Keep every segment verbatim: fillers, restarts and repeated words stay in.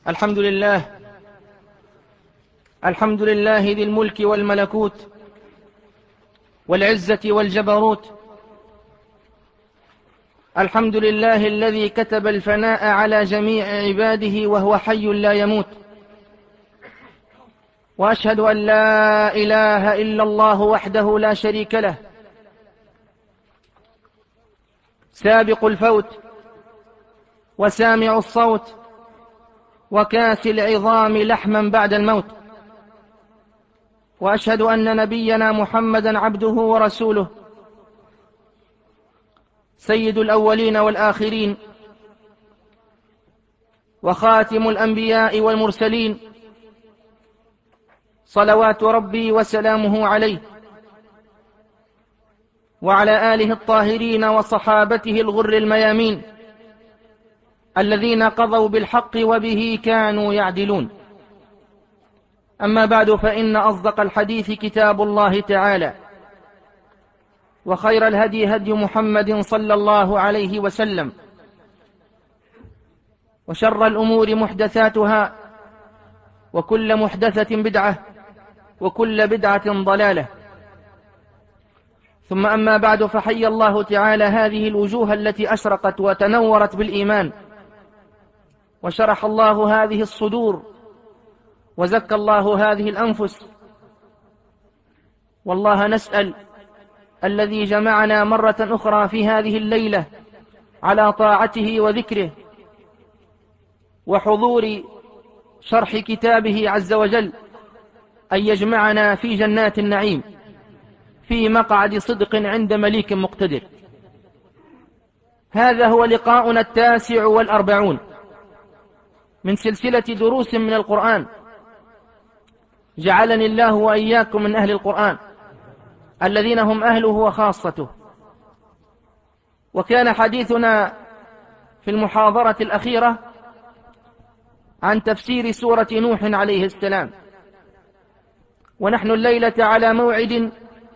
الحمد لله الحمد لله ذي الملك والملكوت والعزة والجبروت. الحمد لله الذي كتب الفناء على جميع عباده وهو حي لا يموت. وأشهد أن لا إله إلا الله وحده لا شريك له، سابق الفوت وسامع الصوت وكاسي العظام لحما بعد الموت. وأشهد أن نبينا محمدا عبده ورسوله، سيد الأولين والآخرين وخاتم الأنبياء والمرسلين، صلوات ربي وسلامه عليه وعلى آله الطاهرين وصحابته الغر الميامين الذين قضوا بالحق وبه كانوا يعدلون. أما بعد، فإن أصدق الحديث كتاب الله تعالى، وخير الهدي هدي محمد صلى الله عليه وسلم، وشر الأمور محدثاتها، وكل محدثة بدعة، وكل بدعة ضلالة. ثم أما بعد، فحي الله تعالى هذه الوجوه التي أشرقت وتنورت بالإيمان، وشرح الله هذه الصدور، وزكى الله هذه الأنفس. والله نسأل الذي جمعنا مرة أخرى في هذه الليلة على طاعته وذكره وحضور شرح كتابه عز وجل أن يجمعنا في جنات النعيم في مقعد صدق عند مليك مقتدر. هذا هو لقاؤنا التاسع والأربعون من سلسلة دروس من القرآن. جعلني الله وإياكم من أهل القرآن الذين هم أهله وخاصته. وكان حديثنا في المحاضرة الأخيرة عن تفسير سورة نوح عليه السلام، ونحن الليلة على موعد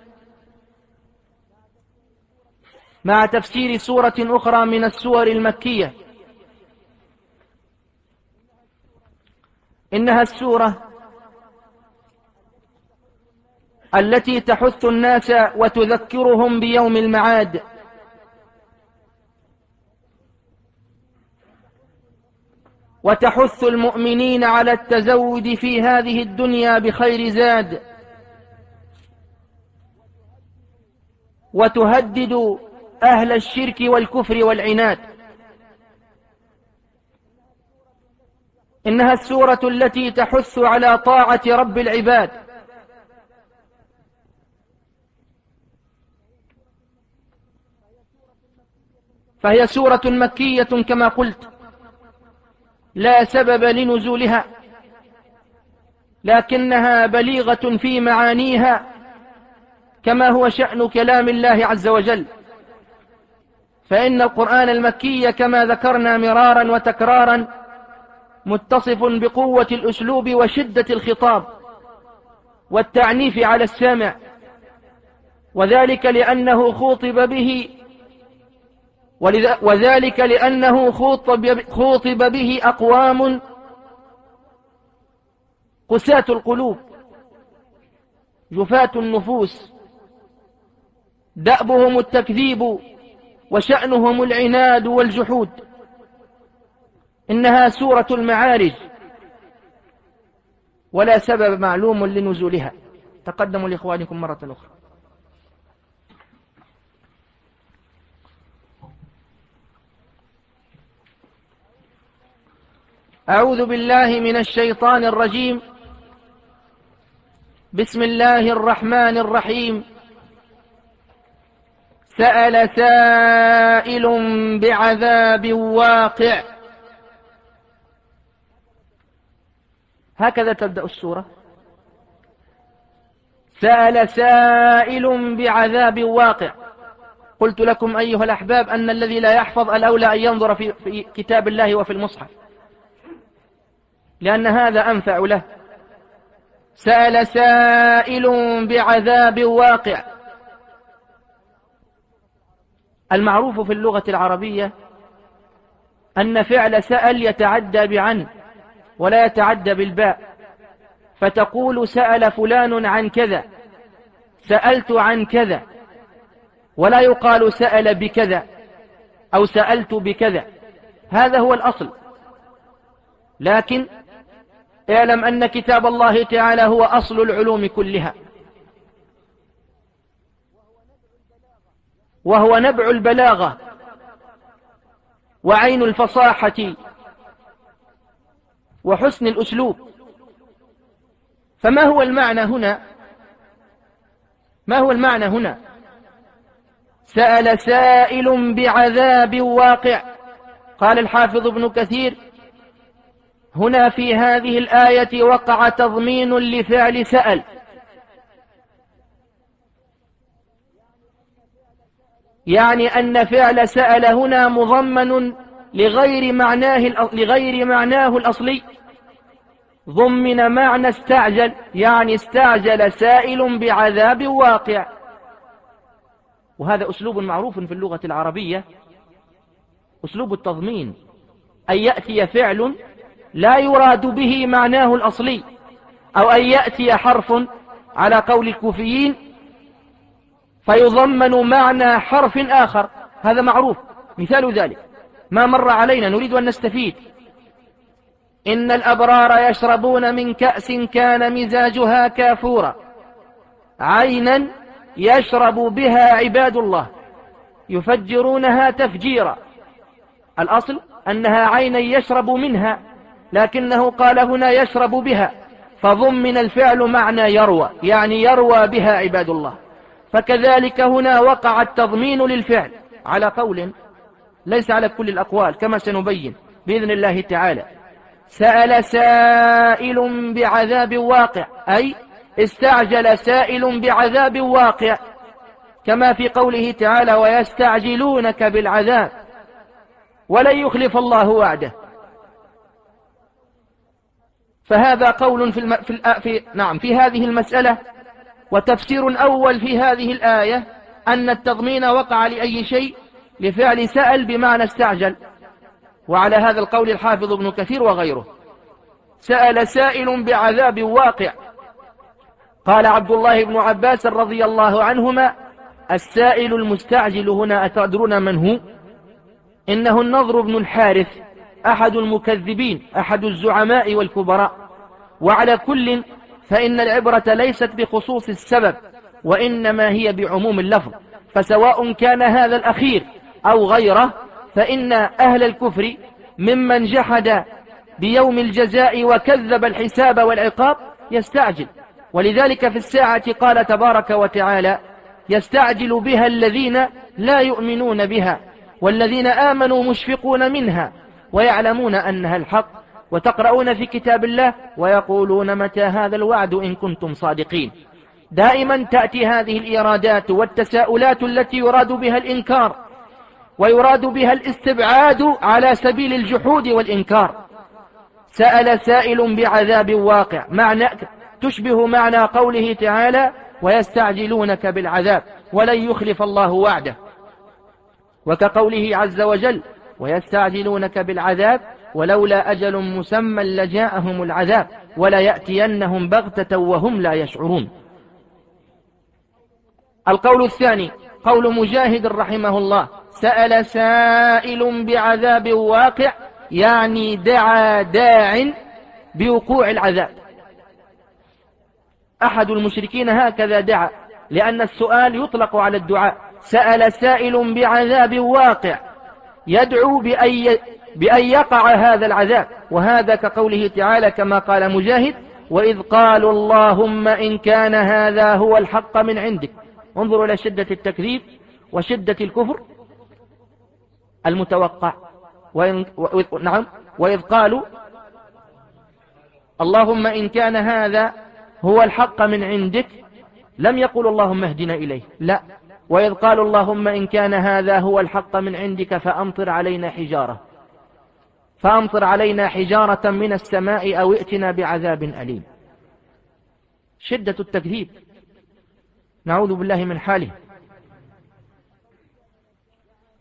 مع تفسير سورة أخرى من السور المكية. إنها السورة التي تحث الناس وتذكرهم بيوم المعاد، وتحث المؤمنين على التزود في هذه الدنيا بخير زاد، وتهدد أهل الشرك والكفر والعناد. إنها السورة التي تحث على طاعة رب العباد، فهي سورة مكية كما قلت، لا سبب لنزولها، لكنها بليغة في معانيها كما هو شأن كلام الله عز وجل. فإن القرآن المكي كما ذكرنا مرارا وتكرارا متصف بقوة الأسلوب وشدة الخطاب والتعنيف على السامع، وذلك لأنه خوطب به وذلك لأنه خوطب, خوطب به أقوام قساة القلوب جفاة النفوس، دأبهم التكذيب وشأنهم العناد والجحود. إنها سورة المعارج، ولا سبب معلوم لنزولها. تقدموا لإخوانكم مرة أخرى. أعوذ بالله من الشيطان الرجيم. بسم الله الرحمن الرحيم. سأل سائل بعذاب واقع. هكذا تبدأ السورة. سأل سائل بعذاب واقع. قلت لكم أيها الأحباب أن الذي لا يحفظ الأولى أن ينظر في, في كتاب الله وفي المصحف، لأن هذا أنفع له. سأل سائل بعذاب واقع. المعروف في اللغة العربية أن فعل سأل يتعدى بعن، ولا يتعدى بالباء، فتقول سأل فلان عن كذا، سألت عن كذا، ولا يقال سأل بكذا أو سألت بكذا. هذا هو الأصل. لكن اعلم أن كتاب الله تعالى هو أصل العلوم كلها، وهو نبع البلاغة وعين الفصاحة وحسن الأسلوب. فما هو المعنى هنا؟ ما هو المعنى هنا؟ سأل سائل بعذاب واقع. قال الحافظ ابن كثير: هنا في هذه الآية وقع تضمين لفعل سأل، يعني أن فعل سأل هنا مضمن لغير معناه لغير معناه الأصلي. ضمن معنى استعجل، يعني استعجل سائل بعذاب واقع. وهذا أسلوب معروف في اللغة العربية، أسلوب التضمين، أن يأتي فعل لا يراد به معناه الأصلي، أو أن يأتي حرف على قول الكوفيين فيضمن معنى حرف آخر. هذا معروف. مثال ذلك ما مر علينا، نريد أن نستفيد: إن الأبرار يشربون من كأس كان مزاجها كافورا، عينا يشرب بها عباد الله يفجرونها تفجيرا. الأصل أنها عينا يشرب منها، لكنه قال هنا يشرب بها، فضمن الفعل معنى يروى، يعني يروى بها عباد الله. فكذلك هنا وقع التضمين للفعل على قول، ليس على كل الأقوال كما سنبين بإذن الله تعالى. سأل سائل بعذاب واقع، أي استعجل سائل بعذاب واقع، كما في قوله تعالى: ويستعجلونك بالعذاب ولن يخلف الله وعده. فهذا قول في, الم... في, الآ... في... نعم في هذه المسألة. وتفسير أول في هذه الآية أن التضمين وقع لأي شيء لفعل سأل بمعنى استعجل، وعلى هذا القول الحافظ ابن كثير وغيره. سأل سائل بعذاب واقع. قال عبد الله بن عباس رضي الله عنهما: السائل المستعجل هنا أتدرون من هو؟ إنه النضر بن الحارث، أحد المكذبين، أحد الزعماء والكبراء. وعلى كل فإن العبرة ليست بخصوص السبب، وإنما هي بعموم اللفظ، فسواء كان هذا الأخير أو غيره، فإن أهل الكفر ممن جحد بيوم الجزاء وكذب الحساب والعقاب يستعجل. ولذلك في الساعة قال تبارك وتعالى: يستعجل بها الذين لا يؤمنون بها والذين آمنوا مشفقون منها ويعلمون أنها الحق، وتقرؤون في كتاب الله ويقولون متى هذا الوعد إن كنتم صادقين. دائما تأتي هذه الإيرادات والتساؤلات التي يراد بها الإنكار، ويراد بها الاستبعاد على سبيل الجحود والإنكار. سأل سائل بعذاب واقع، معنى تشبه معنى قوله تعالى: ويستعجلونك بالعذاب ولن يخلف الله وعده، وكقوله عز وجل: ويستعجلونك بالعذاب ولولا أجل مسمى لجاءهم العذاب ولا يأتينهم بغتة وهم لا يشعرون. القول الثاني قول مجاهد رحمه الله: سأل سائل بعذاب واقع، يعني دعا داع بوقوع العذاب. أحد المشركين هكذا دعا، لأن السؤال يطلق على الدعاء. سأل سائل بعذاب واقع، يدعو بأن بأن يقع هذا العذاب، وهذا كقوله تعالى كما قال مجاهد: وإذ قالوا اللهم إن كان هذا هو الحق من عندك. انظروا إلى شدة التكذيب وشدة الكفر المتوقع. وإن و... نعم وإذ قالوا اللهم إن كان هذا هو الحق من عندك، لم يقل اللهم اهدنا إليه، لا، وإذ قالوا اللهم إن كان هذا هو الحق من عندك فأمطر علينا حجارة فأمطر علينا حجارة من السماء أو ائتنا بعذاب أليم. شدة التكذيب، نعوذ بالله من حاله.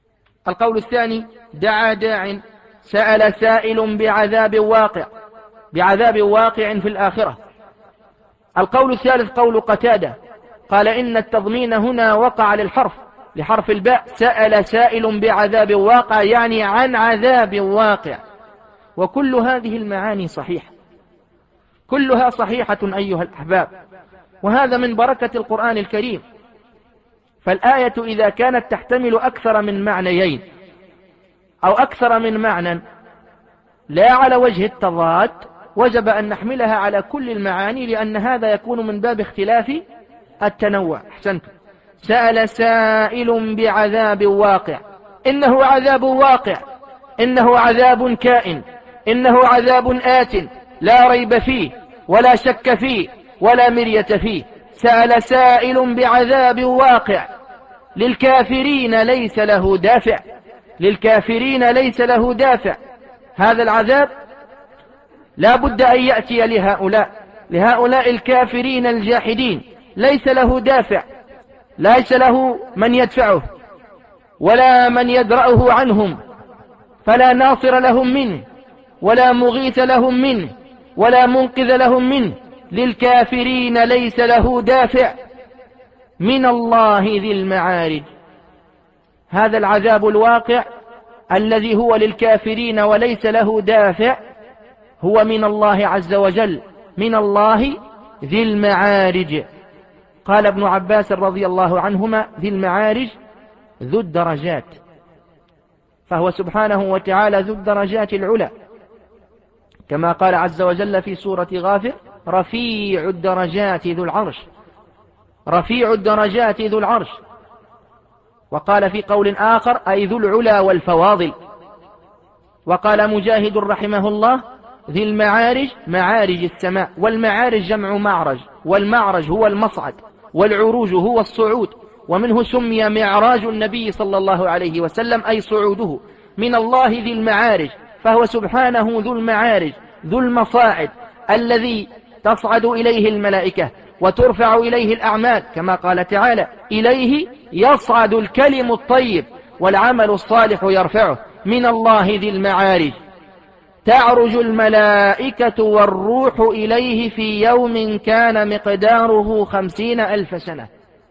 القول الثاني: دعا داع، سأل سائل بعذاب واقع، بعذاب واقع في الآخرة. القول الثالث قول قتادة، قال إن التضمين هنا وقع للحرف لحرف الباء، سأل سائل بعذاب واقع، يعني عن عذاب واقع. وكل هذه المعاني صحيحة، كلها صحيحة أيها الأحباب، وهذا من بركة القرآن الكريم. فالآية إذا كانت تحتمل أكثر من معنيين أو أكثر من معنى لا على وجه التضاد، وجب أن نحملها على كل المعاني، لأن هذا يكون من باب اختلاف التنوع. أحسنتم. سأل سائل بعذاب واقع، إنه عذاب واقع، إنه عذاب كائن، إنه عذاب آت لا ريب فيه ولا شك فيه ولا مرية فيه. سأل سائل بعذاب واقع، للكافرين ليس له دافع، للكافرين ليس له دافع. هذا العذاب لا بد أن يأتي لهؤلاء لهؤلاء الكافرين الجاحدين، ليس له دافع، ليس له من يدفعه ولا من يدرأه عنهم، فلا ناصر لهم منه ولا مغيث لهم منه ولا منقذ لهم منه. للكافرين ليس له دافع من الله ذي المعارج. هذا العذاب الواقع الذي هو للكافرين وليس له دافع هو من الله عز وجل، من الله ذي المعارج. قال ابن عباس رضي الله عنهما: ذي المعارج ذو الدرجات، فهو سبحانه وتعالى ذو الدرجات العلى، كما قال عز وجل في سورة غافر: رفيع الدرجات ذو العرش، رفيع الدرجات ذو العرش. وقال في قول آخر: أي ذو العلا والفواضل. وقال مجاهد رحمه الله: ذي المعارج معارج السماء، والمعارج جمع معرج، والمعرج هو المصعد، والعروج هو الصعود، ومنه سمي معراج النبي صلى الله عليه وسلم، أي صعوده. من الله ذي المعارج، فهو سبحانه ذو المعارج، ذو المصاعد، الذي تصعد إليه الملائكة وترفع إليه الأعمال، كما قال تعالى: إليه يصعد الكلم الطيب والعمل الصالح يرفعه. من الله ذي المعارج تعرج الملائكة والروح إليه في يوم كان مقداره خمسين ألف سنة.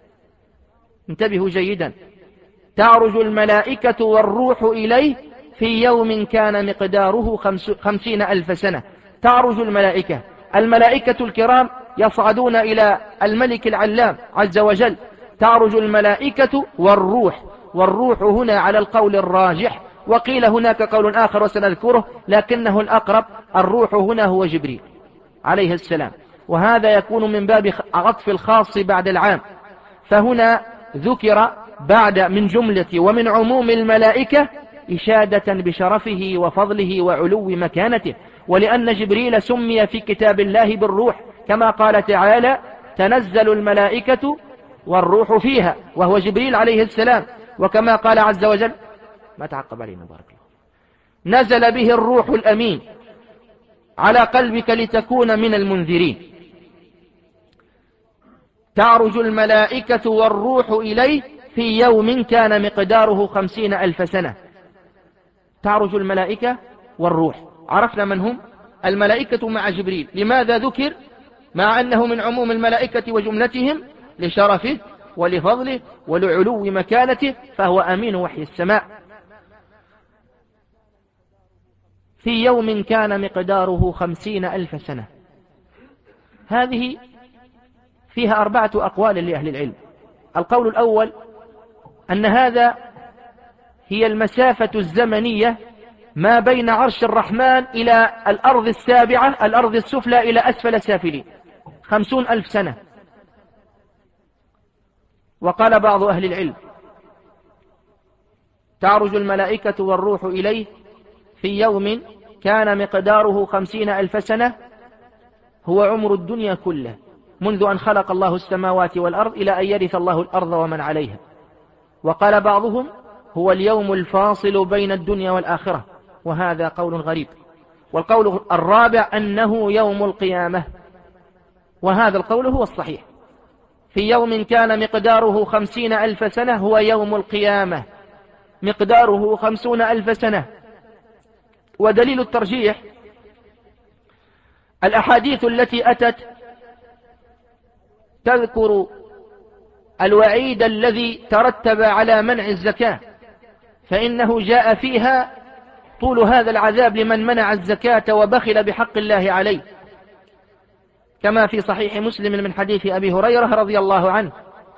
انتبهوا جيدا: تعرج الملائكة والروح إليه في يوم كان مقداره خمسين ألف سنة. تعرج الملائكة، الملائكة الكرام يصعدون إلى الملك العلام عز وجل. تعرج الملائكة والروح، والروح هنا على القول الراجح، وقيل هناك قول آخر وسنذكره لكنه الأقرب، الروح هنا هو جبريل عليه السلام، وهذا يكون من باب عطف الخاص بعد العام. فهنا ذكر بعد من جملة ومن عموم الملائكة إشادة بشرفه وفضله وعلو مكانته، ولأن جبريل سمي في كتاب الله بالروح، كما قال تعالى: تنزل الملائكة والروح فيها، وهو جبريل عليه السلام. وكما قال عز وجل: ما تعقب علينا بارك الله: نزل به الروح الأمين على قلبك لتكون من المنذرين. تعرج الملائكة والروح إليه في يوم كان مقداره خمسين ألف سنة. تعرج الملائكة والروح، عرفنا من هم الملائكة مع جبريل. لماذا ذكر مع أنه من عموم الملائكة وجملتهم؟ لشرفه ولفضله ولعلو مكانته، فهو أمين وحي السماء. في يوم كان مقداره خمسين ألف سنة. هذه فيها أربعة أقوال لأهل العلم. القول الأول أن هذا هي المسافة الزمنية ما بين عرش الرحمن إلى الأرض السابعة، الأرض السفلى إلى أسفل سافلين، خمسون ألف سنة. وقال بعض أهل العلم: تعرج الملائكة والروح إليه في يوم كان مقداره خمسين ألف سنة، هو عمر الدنيا كله، منذ أن خلق الله السماوات والأرض إلى أن يرث الله الأرض ومن عليها. وقال بعضهم: هو اليوم الفاصل بين الدنيا والآخرة، وهذا قول غريب. والقول الرابع أنه يوم القيامة، وهذا القول هو الصحيح. في يوم كان مقداره خمسين ألف سنة هو يوم القيامة، مقداره خمسون ألف سنة. ودليل الترجيح الأحاديث التي أتت تذكر الوعيد الذي ترتب على منع الزكاة، فإنه جاء فيها طول هذا العذاب لمن منع الزكاة وبخل بحق الله عليه، كما في صحيح مسلم من حديث أبي هريرة رضي الله عنه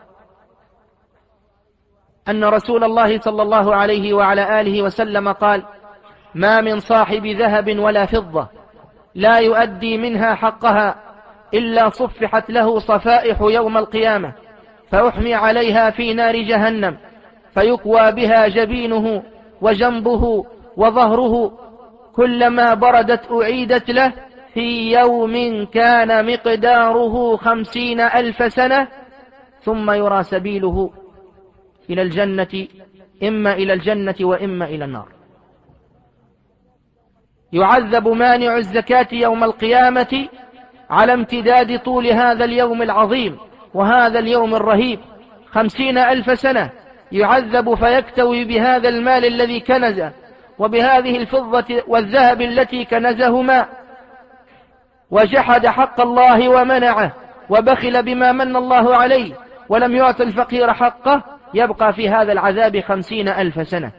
أن رسول الله صلى الله عليه وعلى آله وسلم قال: ما من صاحب ذهب ولا فضة لا يؤدي منها حقها إلا صفحت له صفائح يوم القيامة فأحمي عليها في نار جهنم فيكوى بها جبينه وجنبه وظهره كلما بردت أعيدت له في يوم كان مقداره خمسين ألف سنة ثم يرى سبيله إلى الجنة، إما إلى الجنة وإما إلى النار. يعذب مانع الزكاة يوم القيامة على امتداد طول هذا اليوم العظيم وهذا اليوم الرهيب، خمسين ألف سنة يعذب فيكتوي بهذا المال الذي كنزه وبهذه الفضة والذهب التي كنزهما، وجحد حق الله ومنعه وبخل بما من الله عليه ولم يعط الفقير حقه، يبقى في هذا العذاب خمسين ألف سنة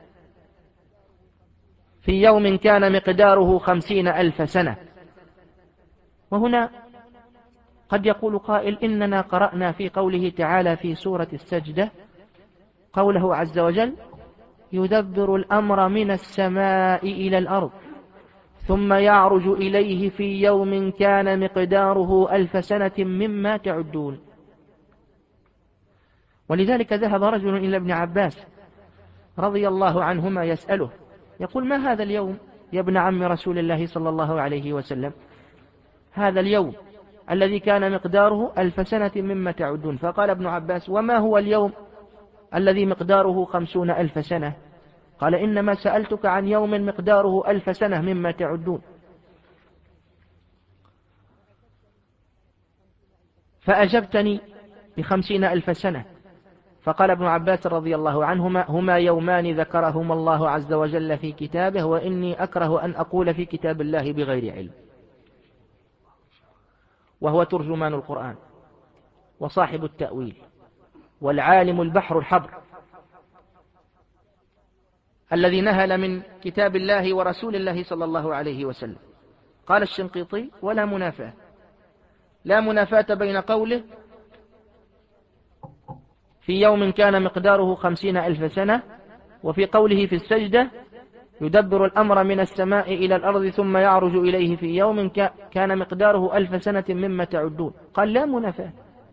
في يوم كان مقداره خمسين ألف سنة. وهنا قد يقول قائل: إننا قرأنا في قوله تعالى في سورة السجدة قوله عز وجل: يدبر الأمر من السماء إلى الأرض ثم يعرج إليه في يوم كان مقداره ألف سنة مما تعدون. ولذلك ذهب رجل إلى ابن عباس رضي الله عنهما يسأله يقول: ما هذا اليوم يا ابن عم رسول الله صلى الله عليه وسلم؟ هذا اليوم الذي كان مقداره ألف سنة مما تعدون. فقال ابن عباس: وما هو اليوم الذي مقداره خمسون ألف سنة؟ قال: إنما سألتك عن يوم مقداره ألف سنة مما تعدون. فأجبتني بخمسين ألف سنة. فقال ابن عباس رضي الله عنهما: هما يومان ذكرهما الله عز وجل في كتابه، وإني أكره أن أقول في كتاب الله بغير علم. وهو ترجمان القرآن وصاحب التأويل والعالم البحر الحبر الذي نهل من كتاب الله ورسول الله صلى الله عليه وسلم. قال الشنقيطي: ولا منافاة، لا منافاة بين قوله في يوم كان مقداره خمسين ألف سنة وفي قوله في السجدة يدبر الأمر من السماء إلى الأرض ثم يعرج إليه في يوم كان مقداره ألف سنة مما تعدون. قال: لا منافاة،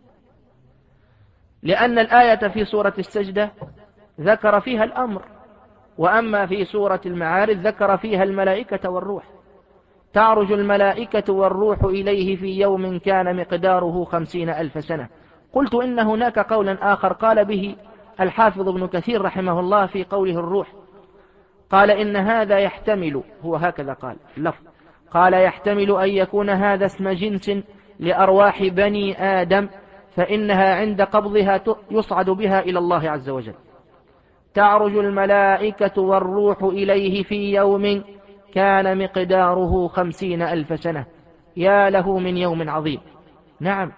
لأن الآية في سورة السجدة ذكر فيها الأمر، وأما في سورة المعارج ذكر فيها الملائكة والروح. تعرج الملائكة والروح إليه في يوم كان مقداره خمسين ألف سنة. قلت إن هناك قولا آخر قال به الحافظ ابن كثير رحمه الله في قوله الروح، قال: إن هذا يحتمل، هو هكذا قال اللفظ، قال: يحتمل أن يكون هذا اسم جنس لأرواح بني آدم، فإنها عند قبضها يصعد بها إلى الله عز وجل. تعرج الملائكة والروح إليه في يوم كان مقداره خمسين ألف سنة. يا له من يوم عظيم، نعم،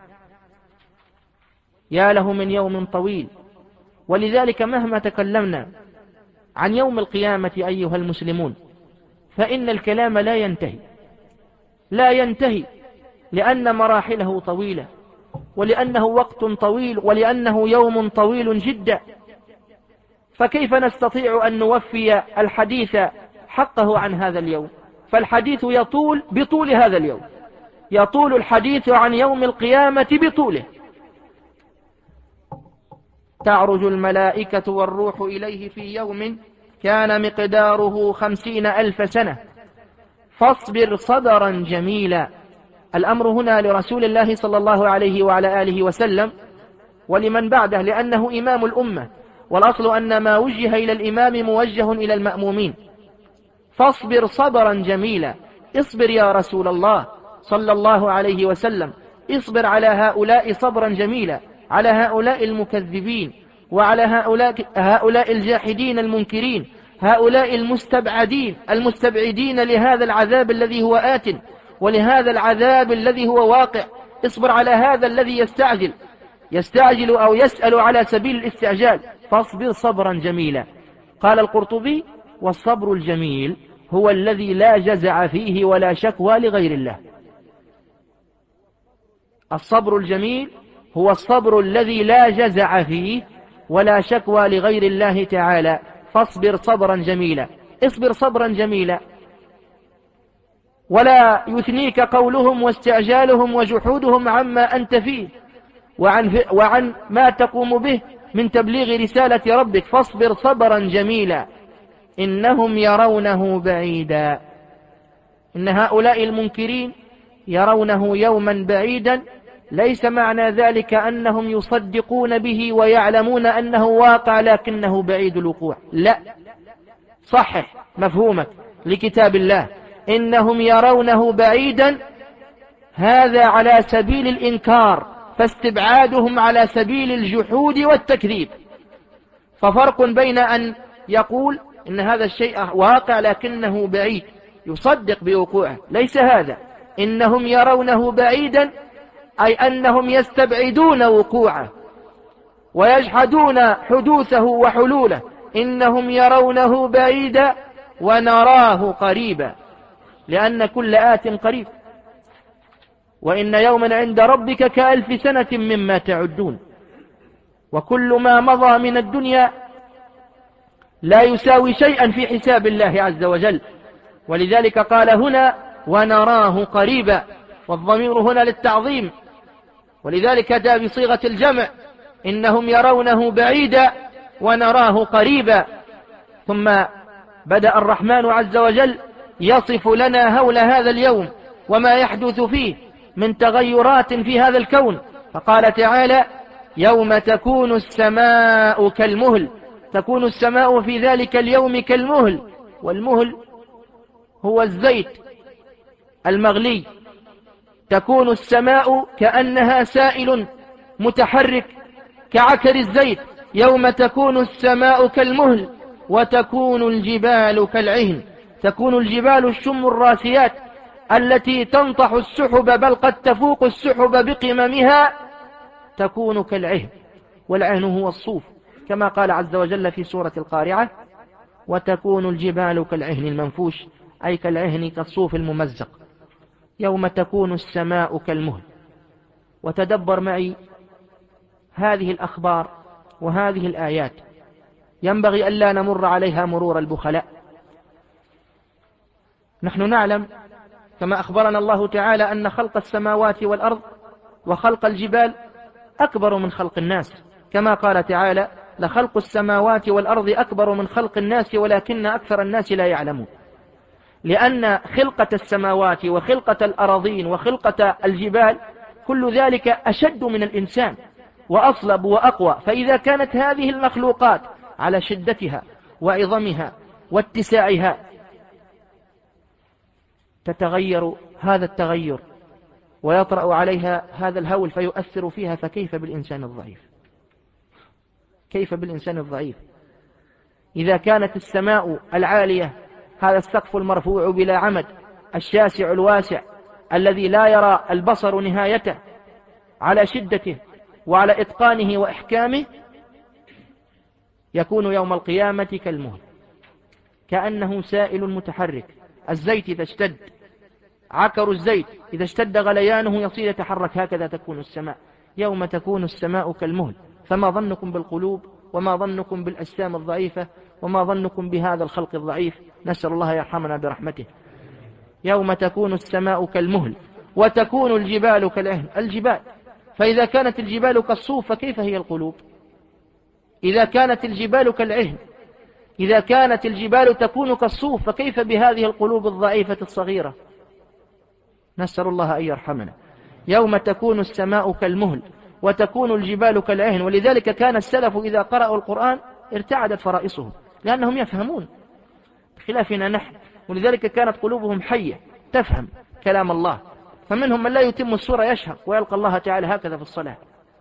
يا له من يوم طويل. ولذلك مهما تكلمنا عن يوم القيامة أيها المسلمون فإن الكلام لا ينتهي، لا ينتهي، لأن مراحله طويلة، ولأنه وقت طويل، ولأنه يوم طويل جدا. فكيف نستطيع أن نوفي الحديث حقه عن هذا اليوم؟ فالحديث يطول بطول هذا اليوم، يطول الحديث عن يوم القيامة بطوله. تعرج الملائكة والروح إليه في يوم كان مقداره خمسين ألف سنة فاصبر صبرا جميلا. الأمر هنا لرسول الله صلى الله عليه وعلى آله وسلم ولمن بعده، لأنه إمام الأمة، والأصل أن ما وجه إلى الإمام موجه إلى المأمومين. فاصبر صبرا جميلا، اصبر يا رسول الله صلى الله عليه وسلم، اصبر على هؤلاء صبرا جميلا، على هؤلاء المكذبين، وعلى هؤلاء, هؤلاء الجاحدين المنكرين، هؤلاء المستبعدين المستبعدين لهذا العذاب الذي هو آت، ولهذا العذاب الذي هو واقع. اصبر على هذا الذي يستعجل يستعجل أو يسأل على سبيل الاستعجال، فاصبر صبرا جميلا. قال القرطبي: والصبر الجميل هو الذي لا جزع فيه ولا شكوى لغير الله. الصبر الجميل هو الصبر الذي لا جزع فيه ولا شكوى لغير الله تعالى، فاصبر صبرا جميلا. اصبر صبرا جميلا، ولا يثنيك قولهم واستعجالهم وجحودهم عما أنت فيه وعن, وعن ما تقوم به من تبليغ رسالة ربك، فاصبر صبرا جميلا إنهم يرونه بعيدا. إن هؤلاء المنكرين يرونه يوما بعيدا، ليس معنى ذلك أنهم يصدقون به ويعلمون أنه واقع لكنه بعيد الوقوع، لا، صحح مفهومك لكتاب الله. إنهم يرونه بعيدا هذا على سبيل الإنكار، فاستبعادهم على سبيل الجحود والتكذيب. ففرق بين أن يقول إن هذا الشيء واقع لكنه بعيد يصدق بوقوعه، ليس هذا. إنهم يرونه بعيدا أي أنهم يستبعدون وقوعه ويجحدون حدوثه وحلوله. إنهم يرونه بعيدا ونراه قريبا، لأن كل آت قريب. وإن يوما عند ربك كألف سنة مما تعدون. وكل ما مضى من الدنيا لا يساوي شيئا في حساب الله عز وجل، ولذلك قال هنا ونراه قريبا، والضمير هنا للتعظيم، ولذلك جاء بصيغة الجمع: إنهم يرونه بعيدا ونراه قريبا. ثم بدأ الرحمن عز وجل يصف لنا هول هذا اليوم وما يحدث فيه من تغيرات في هذا الكون، فقال تعالى: يوم تكون السماء كالمهل. تكون السماء في ذلك اليوم كالمهل، والمهل هو الزيت المغلي. تكون السماء كأنها سائل متحرك كعكر الزيت. يوم تكون السماء كالمهل وتكون الجبال كالعهن. تكون الجبال الشم الراسيات التي تنطح السحب، بل قد تفوق السحب بقممها، تكون كالعهن، والعهن هو الصوف، كما قال عز وجل في سورة القارعة: وتكون الجبال كالعهن المنفوش، أي كالعهن كالصوف الممزق. يوم تكون السماء كالمهل. وتدبر معي هذه الأخبار وهذه الآيات، ينبغي ألا نمر عليها مرور البخلاء. نحن نعلم كما أخبرنا الله تعالى أن خلق السماوات والأرض وخلق الجبال أكبر من خلق الناس، كما قال تعالى: لخلق السماوات والأرض أكبر من خلق الناس ولكن أكثر الناس لا يعلمون. لأن خلقة السماوات وخلقة الأراضين وخلقة الجبال كل ذلك أشد من الإنسان وأصلب وأقوى. فإذا كانت هذه المخلوقات على شدتها وعظمها واتساعها تتغير هذا التغير ويطرأ عليها هذا الهول فيؤثر فيها، فكيف بالإنسان الضعيف؟ كيف بالإنسان الضعيف؟ إذا كانت السماء العالية، هذا السقف المرفوع بلا عمد الشاسع الواسع الذي لا يرى البصر نهايته، على شدته وعلى إتقانه وإحكامه، يكون يوم القيامة كالمهل، كأنه سائل متحرك. الزيت إذا اشتد، عكر الزيت إذا اشتد غليانه يصير يتحرك، هكذا تكون السماء يوم تكون السماء كالمهل. فما ظنكم بالقلوب، وما ظنكم بالأجسام الضعيفة، وما ظنكم بهذا الخلق الضعيف؟ نسأل الله يرحمنا برحمته. يوم تكون السماء كالمهل وتكون الجبال كالعهن. الجبال، فإذا كانت الجبال كالصوف فكيف هي القلوب؟ إذا كانت الجبال كالعهن، إذا كانت الجبال تكون كالصوف، فكيف بهذه القلوب الضعيفة الصغيرة؟ نسأل الله أن يرحمنا. يوم تكون السماء كالمهل وتكون الجبال كالعهن. ولذلك كان السلف إذا قرأوا القرآن ارتعدت فرائصهم، لأنهم يفهمون بخلافنا نحن، ولذلك كانت قلوبهم حية تفهم كلام الله. فمنهم من لا يتم السورة يشهق ويلقى الله تعالى هكذا في الصلاة.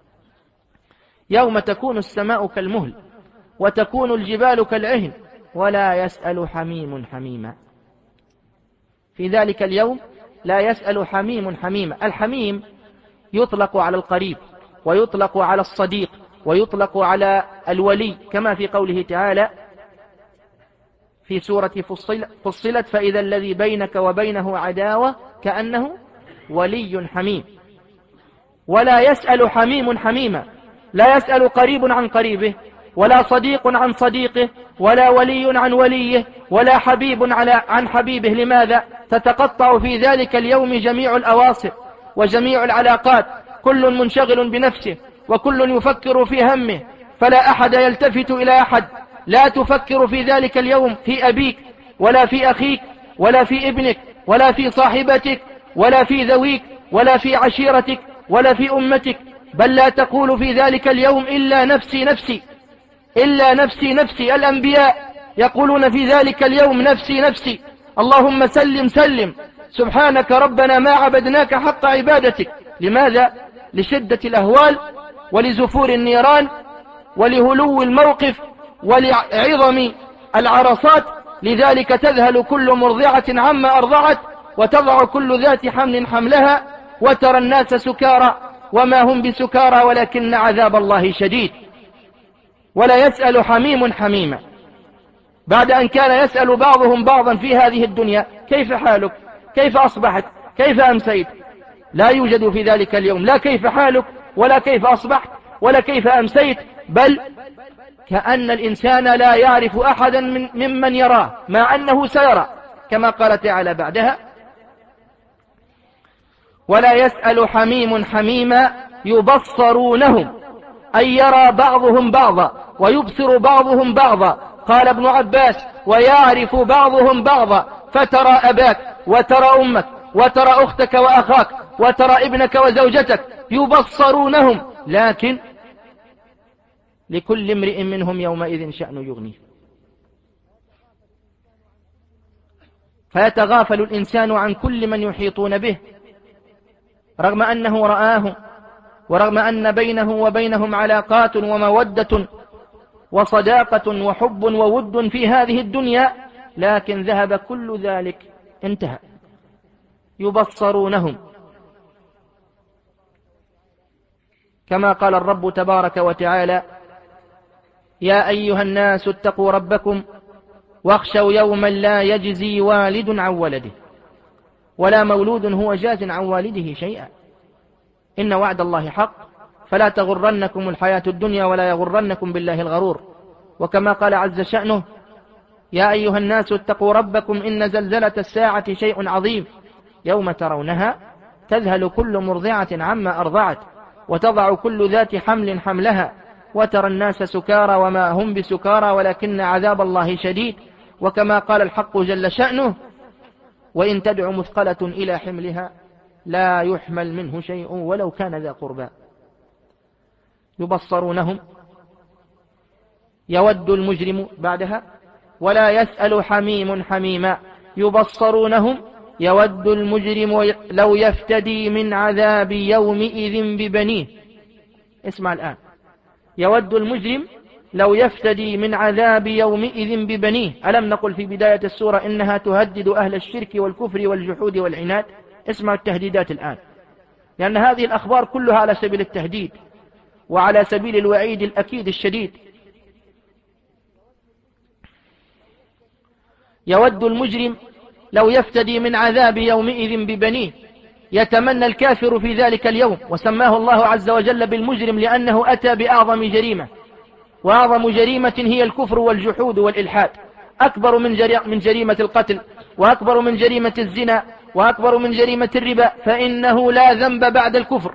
يوم تكون السماء كالمهل وتكون الجبال كالعهن ولا يسأل حميم حميما. في ذلك اليوم لا يسأل حميم حميمة. الحميم يطلق على القريب، ويطلق على الصديق، ويطلق على الولي، كما في قوله تعالى في سورة فصل فصلت فإذا الذي بينك وبينه عداوة كأنه ولي حميم. ولا يسأل حميم حميمة، لا يسأل قريب عن قريبه، ولا صديق عن صديقه، ولا ولي عن وليه، ولا حبيب على عن حبيبه. لماذا؟ تتقطع في ذلك اليوم جميع الأواصر وجميع العلاقات، كل منشغل بنفسه وكل يفكر في همه، فلا أحد يلتفت إلى أحد. لا تفكر في ذلك اليوم في أبيك ولا في أخيك ولا في ابنك ولا في صاحبتك ولا في ذويك ولا في عشيرتك ولا في أمتك، بل لا تقول في ذلك اليوم إلا نفسي نفسي، إلا نفسي نفسي. الأنبياء يقولون في ذلك اليوم نفسي نفسي، اللهم سلم سلم، سبحانك ربنا ما عبدناك حق عبادتك. لماذا؟ لشدة الأهوال ولزفور النيران ولهلو الموقف ولعظم العرصات. لذلك تذهل كل مرضعة عما أرضعت، وتضع كل ذات حمل حملها، وترى الناس سكارى وما هم بسكارى ولكن عذاب الله شديد. ولا يسأل حميم حميما، بعد أن كان يسأل بعضهم بعضا في هذه الدنيا كيف حالك، كيف أصبحت، كيف أمسيت. لا يوجد في ذلك اليوم لا كيف حالك ولا كيف أصبحت ولا كيف أمسيت، بل كأن الإنسان لا يعرف أحدا من ممن يراه، مع أنه سيرى، كما قال تعالى بعدها ولا يسأل حميم حميما يبصرونهم، أي يرى بعضهم بعضا ويبصر بعضهم بعضا. قال ابن عباس ويعرف بعضهم بعضا، فترى أباك وترى أمك وترى أختك وأخاك وترى ابنك وزوجتك يبصرونهم، لكن لكل امرئ منهم يومئذ شأن يغنيه. فيتغافل الإنسان عن كل من يحيطون به، رغم أنه رآهم، ورغم أن بينه وبينهم علاقات ومودة وصداقة وحب وود في هذه الدنيا، لكن ذهب كل ذلك، انتهى. يبصرونهم، كما قال الرب تبارك وتعالى يا أيها الناس اتقوا ربكم واخشوا يوما لا يجزي والد عن ولده ولا مولود هو جاز عن والده شيئا، إن وعد الله حق فلا تغرنكم الحياة الدنيا ولا يغرنكم بالله الغرور. وكما قال عز شأنه يا أيها الناس اتقوا ربكم إن زلزلة الساعة شيء عظيم يوم ترونها تذهل كل مرضعة عما أرضعت وتضع كل ذات حمل حملها وترى الناس سكارى وما هم بسكارى ولكن عذاب الله شديد. وكما قال الحق جل شأنه وإن تدع مثقلة إلى حملها لا يحمل منه شيء ولو كان ذا قربى. يبصرونهم يود المجرم، بعدها ولا يسأل حميم حميما يبصرونهم يود المجرم لو يفتدي من عذاب يومئذ ببنيه. اسمع الآن، يود المجرم لو يفتدي من عذاب يومئذ ببنيه. ألم نقل في بداية السورة إنها تهدد أهل الشرك والكفر والجحود والعناد؟ اسمع التهديدات الآن، لأن هذه الأخبار كلها على سبيل التهديد وعلى سبيل الوعيد الأكيد الشديد. يود المجرم لو يفتدي من عذاب يومئذ ببنيه. يتمنى الكافر في ذلك اليوم، وسماه الله عز وجل بالمجرم لأنه أتى بأعظم جريمة، وأعظم جريمة هي الكفر والجحود والإلحاد، أكبر من جريمة القتل، وأكبر من جريمة الزنا، وأكبر من جريمة الربا، فإنه لا ذنب بعد الكفر.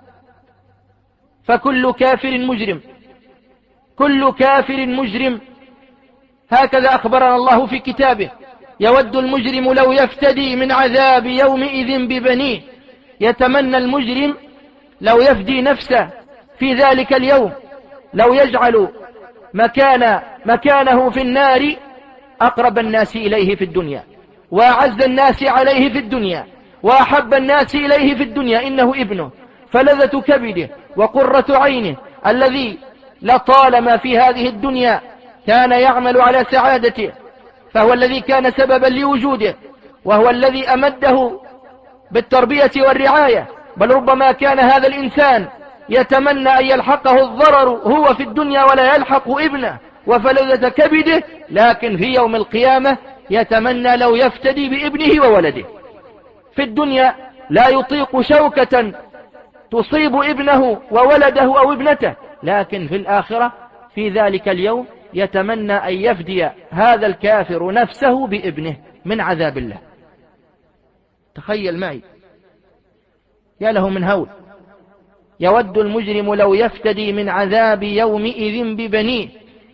فكل كافر مجرم، كل كافر مجرم، هكذا أخبرنا الله في كتابه. يود المجرم لو يفتدي من عذاب يومئذ ببنيه. يتمنى المجرم لو يفدي نفسه في ذلك اليوم، لو يجعل مكان مكانه في النار أقرب الناس إليه في الدنيا، وأعز الناس عليه في الدنيا، وأحب الناس إليه في الدنيا، إنه ابنه فلذة كبده وقرة عينه، الذي لطالما في هذه الدنيا كان يعمل على سعادته، فهو الذي كان سببا لوجوده، وهو الذي أمده بالتربية والرعاية، بل ربما كان هذا الإنسان يتمنى أن يلحقه الضرر هو في الدنيا ولا يلحق ابنه وفلذة كبده، لكن في يوم القيامة يتمنى لو يفتدي بابنه وولده. في الدنيا لا يطيق شوكة تصيب ابنه وولده أو ابنته، لكن في الآخرة في ذلك اليوم يتمنى أن يفدي هذا الكافر نفسه بابنه من عذاب الله. تخيل معي، يا له من هول. يود المجرم لو يفتدي من عذاب يومئذ ببنيه،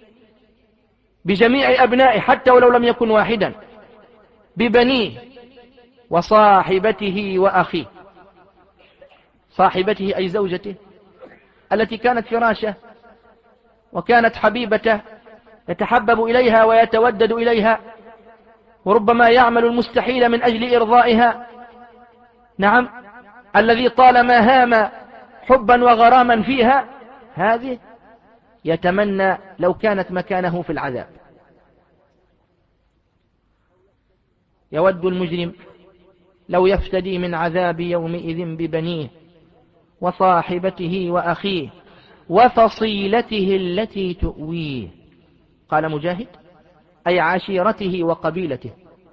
بجميع أبنائه حتى ولو لم يكن واحدا، ببنيه وصاحبته وأخيه. صاحبته أي زوجته التي كانت فراشه وكانت حبيبته، يتحبب إليها ويتودد إليها، وربما يعمل المستحيل من أجل إرضائها. نعم، الذي طالما هام حبا وغراما فيها، هذه يتمنى لو كانت مكانه في العذاب. يود المجرم لو يفتدي من عذاب يومئذ ببنيه وصاحبته وأخيه وفصيلته التي تؤويه. قال مجاهد أي عشيرته وقبيلته.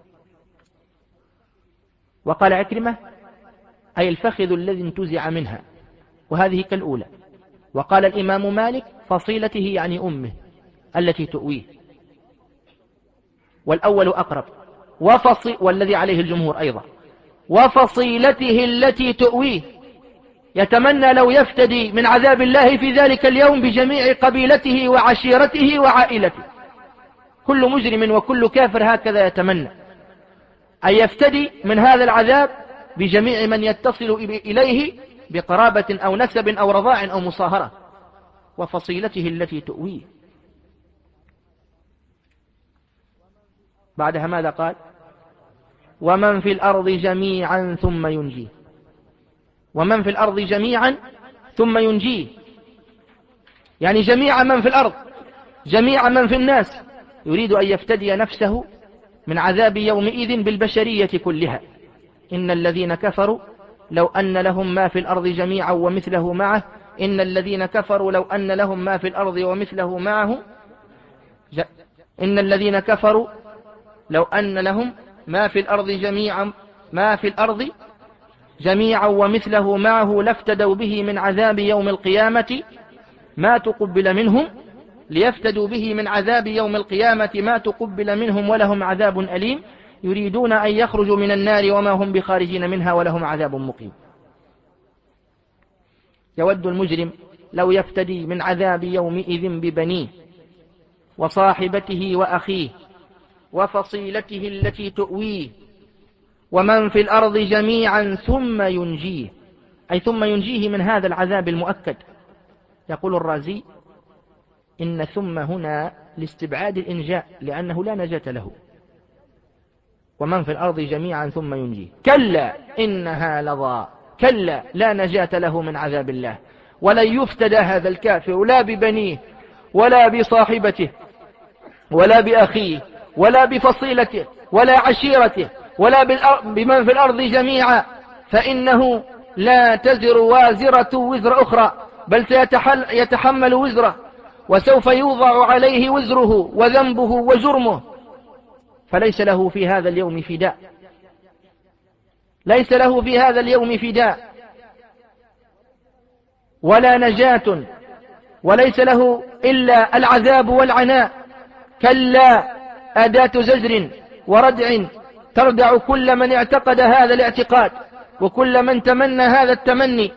وقال عكرمة أي الفخذ الذي انتزع منها، وهذه كالأولى. وقال الإمام مالك فصيلته يعني أمه التي تؤويه، والأول أقرب. وفصي والذي عليه الجمهور أيضا. وفصيلته التي تؤويه، يتمنى لو يفتدي من عذاب الله في ذلك اليوم بجميع قبيلته وعشيرته وعائلته. كل مجرم وكل كافر هكذا يتمنى أن يفتدي من هذا العذاب بجميع من يتصل إليه بقرابة أو نسب أو رضاع أو مصاهرة. وفصيلته التي تؤويه. بعدها ماذا قال؟ ومن في الأرض جميعا ثم ينجيه. ومن في الأرض جميعا ثم ينجيه، يعني جميع من في الأرض، جميع من في الناس، يريد أن يفتدي نفسه من عذاب يومئذ بالبشرية كلها. إن الذين كفروا لو أن لهم ما في الأرض جميعا ومثله معه إن الذين كفروا لو أن لهم ما في الأرض ومثله معه ج... إن الذين كفروا لو أن لهم ما في الأرض جميعا ما في الأرض جميعا ومثله معه لافتدوا به من عذاب يوم القيامة ما تقبل منهم ليفتدوا به من عذاب يوم القيامة ما تقبل منهم ولهم عذاب أليم. يريدون أن يخرجوا من النار وما هم بخارجين منها ولهم عذاب مقيم. يود المجرم لو يفتدي من عذاب يومئذ ببنيه وصاحبته وأخيه وفصيلته التي تؤويه ومن في الأرض جميعا ثم ينجيه، أي ثم ينجيه من هذا العذاب المؤكد. يقول الرازي إن ثم هنا لاستبعاد الإنجاء لأنه لا نجاة له. ومن في الأرض جميعا ثم ينجيه، كلا إنها لظى، كلا لا نجاة له من عذاب الله، ولن يفتدى هذا الكافر لا ببنيه ولا بصاحبته ولا بأخيه ولا بفصيلته ولا عشيرته ولا بمن في الأرض جميعا، فإنه لا تزر وازرة وزر أخرى، بل سيتحمل وزره وسوف يوضع عليه وزره وذنبه وجرمه، فليس له في هذا اليوم فداء، ليس له في هذا اليوم فداء ولا نجاة، وليس له إلا العذاب والعناء. كلا أداة زجر وردع تردع كل من اعتقد هذا الاعتقاد وكل من تمنى هذا التمني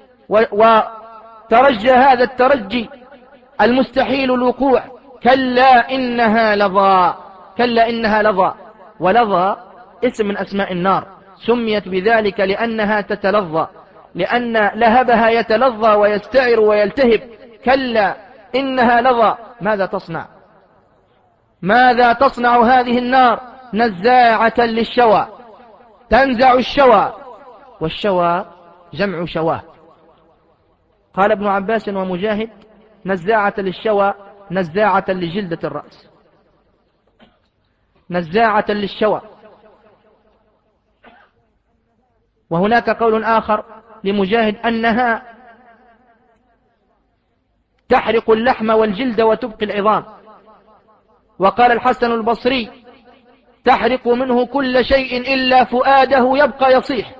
وترجى هذا الترجي المستحيل الوقوع. كلا إنها لظى، كلا إنها لظى. ولظى اسم من أسماء النار، سميت بذلك لأنها تتلظى، لأن لهبها يتلظى ويستعر ويلتهب. كلا إنها لظى. ماذا تصنع؟ ماذا تصنع هذه النار؟ نزاعة للشوى، تنزع الشوى، والشوى جمع شواه. قال ابن عباس ومجاهد نزاعة للشوى نزاعة لجلدة الرأس، نزاعة للشوى. وهناك قول آخر لمجاهد أنها تحرق اللحم والجلد وتبقي العظام. وقال الحسن البصري تحرق منه كل شيء إلا فؤاده يبقى يصيح.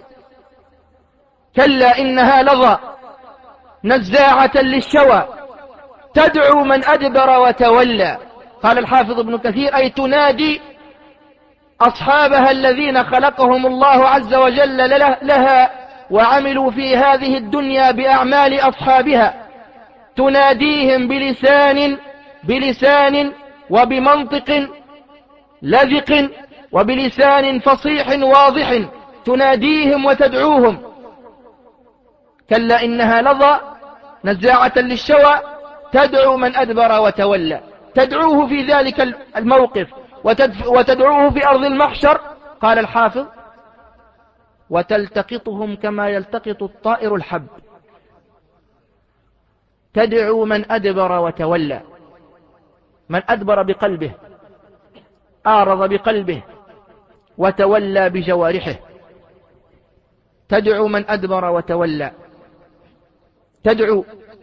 كلا إنها لظى نزاعة للشوى تدعو من أدبر وتولى. قال الحافظ ابن كثير أي تنادي أصحابها الذين خلقهم الله عز وجل لها وعملوا في هذه الدنيا بأعمال أصحابها، تناديهم بلسان بلسان وبمنطق لذق وبلسان فصيح واضح، تناديهم وتدعوهم. كلا إنها لظى نزاعة للشوى تدعو من أدبر وتولى، تدعوه في ذلك الموقف وتدعوه في أرض المحشر. قال الحافظ وتلتقطهم كما يلتقط الطائر الحب، تدعو من أدبر وتولى. من أدبر بقلبه، أعرض بقلبه، وتولى بجوارحه. تدعو من أدبر وتولى، تدعو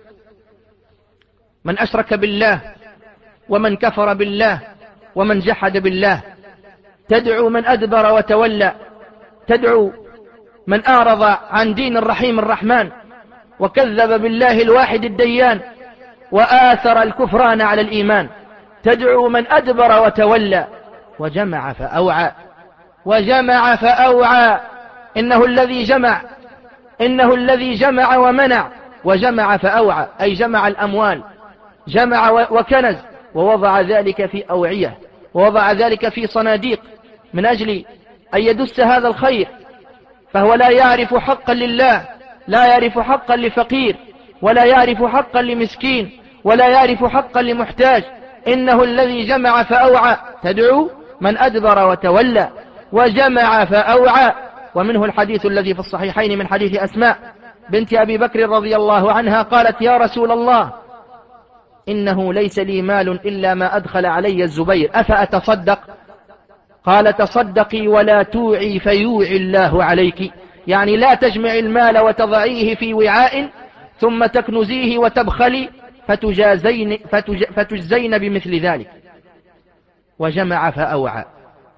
من أشرك بالله ومن كفر بالله ومن جحد بالله، تدعو من أدبر وتولى، تدعو من أعرض عن دين الرحيم الرحمن وكذب بالله الواحد الديان وآثر الكفران على الإيمان، تدعو من أدبر وتولى وجمع فأوعى. وجمع فأوعى إنه الذي جمع إنه الذي جمع ومنع. وجمع فأوعى أي جمع الأموال، جمع وكنز، ووضع ذلك في أوعية، ووضع ذلك في صناديق من أجل أن يدس هذا الخير. فهو لا يعرف حقا لله، لا يعرف حقا لفقير، ولا يعرف حقا لمسكين، ولا يعرف حقا لمحتاج. إنه الذي جمع فأوعى، تدعو من أدبر وتولى. وجمع فأوعى. ومنه الحديث الذي في الصحيحين من حديث أسماء بنت أبي بكر رضي الله عنها قالت يا رسول الله إنه ليس لي مال إلا ما أدخل علي الزبير أفأتصدق؟ قال تصدقي ولا توعي فيوعي الله عليك، يعني لا تجمع المال وتضعيه في وعاء ثم تكنزيه وتبخلي فتجازين, فتج فتجزين بمثل ذلك. وجمع فأوعى.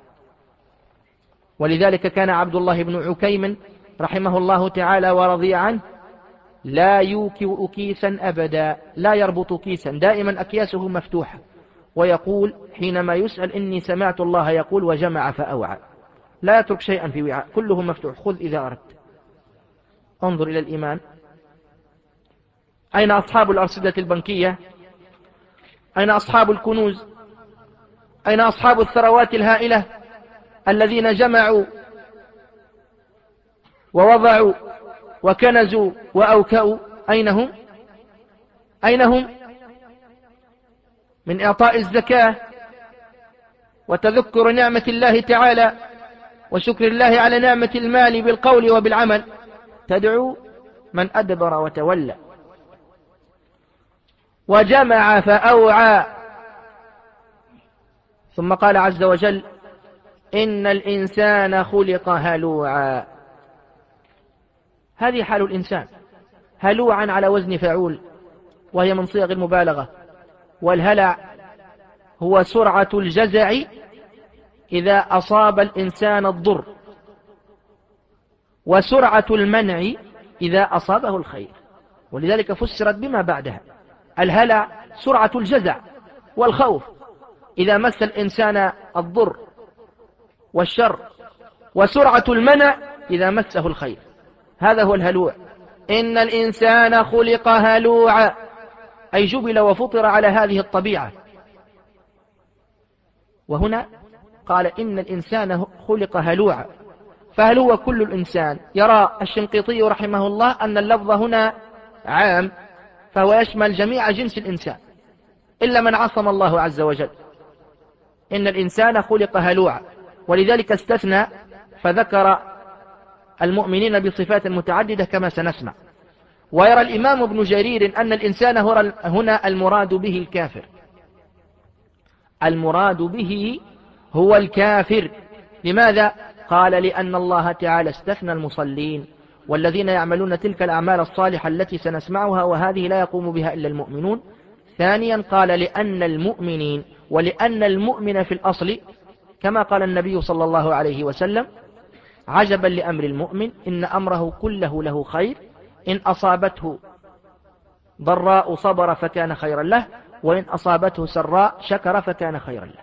ولذلك كان عبد الله بن عكيم رحمه الله تعالى ورضي عنه لا يوكئ كيسا أبدا، لا يربط كيسا، دائما أكياسه مفتوحة، ويقول حينما يسأل إني سمعت الله يقول وجمع فأوعى، لا يترك شيئا في وعاء، كله مفتوح، خذ إذا أردت. انظر إلى الإيمان. أين أصحاب الأرصدة البنكية؟ أين أصحاب الكنوز؟ أين أصحاب الثروات الهائلة الذين جمعوا ووضعوا وكنزوا وأوكأوا؟ أين هم؟ أين هم من إعطاء الزكاة وتذكر نعمة الله تعالى وشكر الله على نعمة المال بالقول وبالعمل؟ تدعو من أدبر وتولى. وجمع فأوعى. ثم قال عز وجل إن الإنسان خلق هلوعا. هذه حال الإنسان، هلوعا على وزن فعول، وهي من صيغ المبالغة. والهلع هو سرعة الجزع إذا أصاب الإنسان الضر، وسرعة المنع إذا أصابه الخير، ولذلك فسرت بما بعدها. الهلع سرعة الجزع والخوف إذا مس الإنسان الضر والشر، وسرعة المنع إذا مسه الخير. هذا هو الهلوع. إن الإنسان خلق هلوعا أي جبل وفطر على هذه الطبيعة. وهنا قال إن الإنسان خلق هلوعا، فهل هو كل الإنسان؟ يرى الشنقيطي رحمه الله أن اللفظ هنا عام، فهو يشمل جميع جنس الإنسان إلا من عصم الله عز وجل. إن الإنسان خلق هلوعا، ولذلك استثنى فذكر المؤمنين بصفات متعددة كما سنسمع. ويرى الإمام ابن جرير أن الإنسان هنا المراد به الكافر، المراد به هو الكافر. لماذا؟ قال لأن الله تعالى استثنى المصلين والذين يعملون تلك الأعمال الصالحة التي سنسمعها، وهذه لا يقوم بها إلا المؤمنون. ثانيا قال لأن المؤمنين، ولأن المؤمن في الأصل كما قال النبي صلى الله عليه وسلم: عجبا لأمر المؤمن إن أمره كله له خير، إن أصابته ضراء صبر فكان خيرا له، وإن أصابته سراء شكر فكان خيرا له.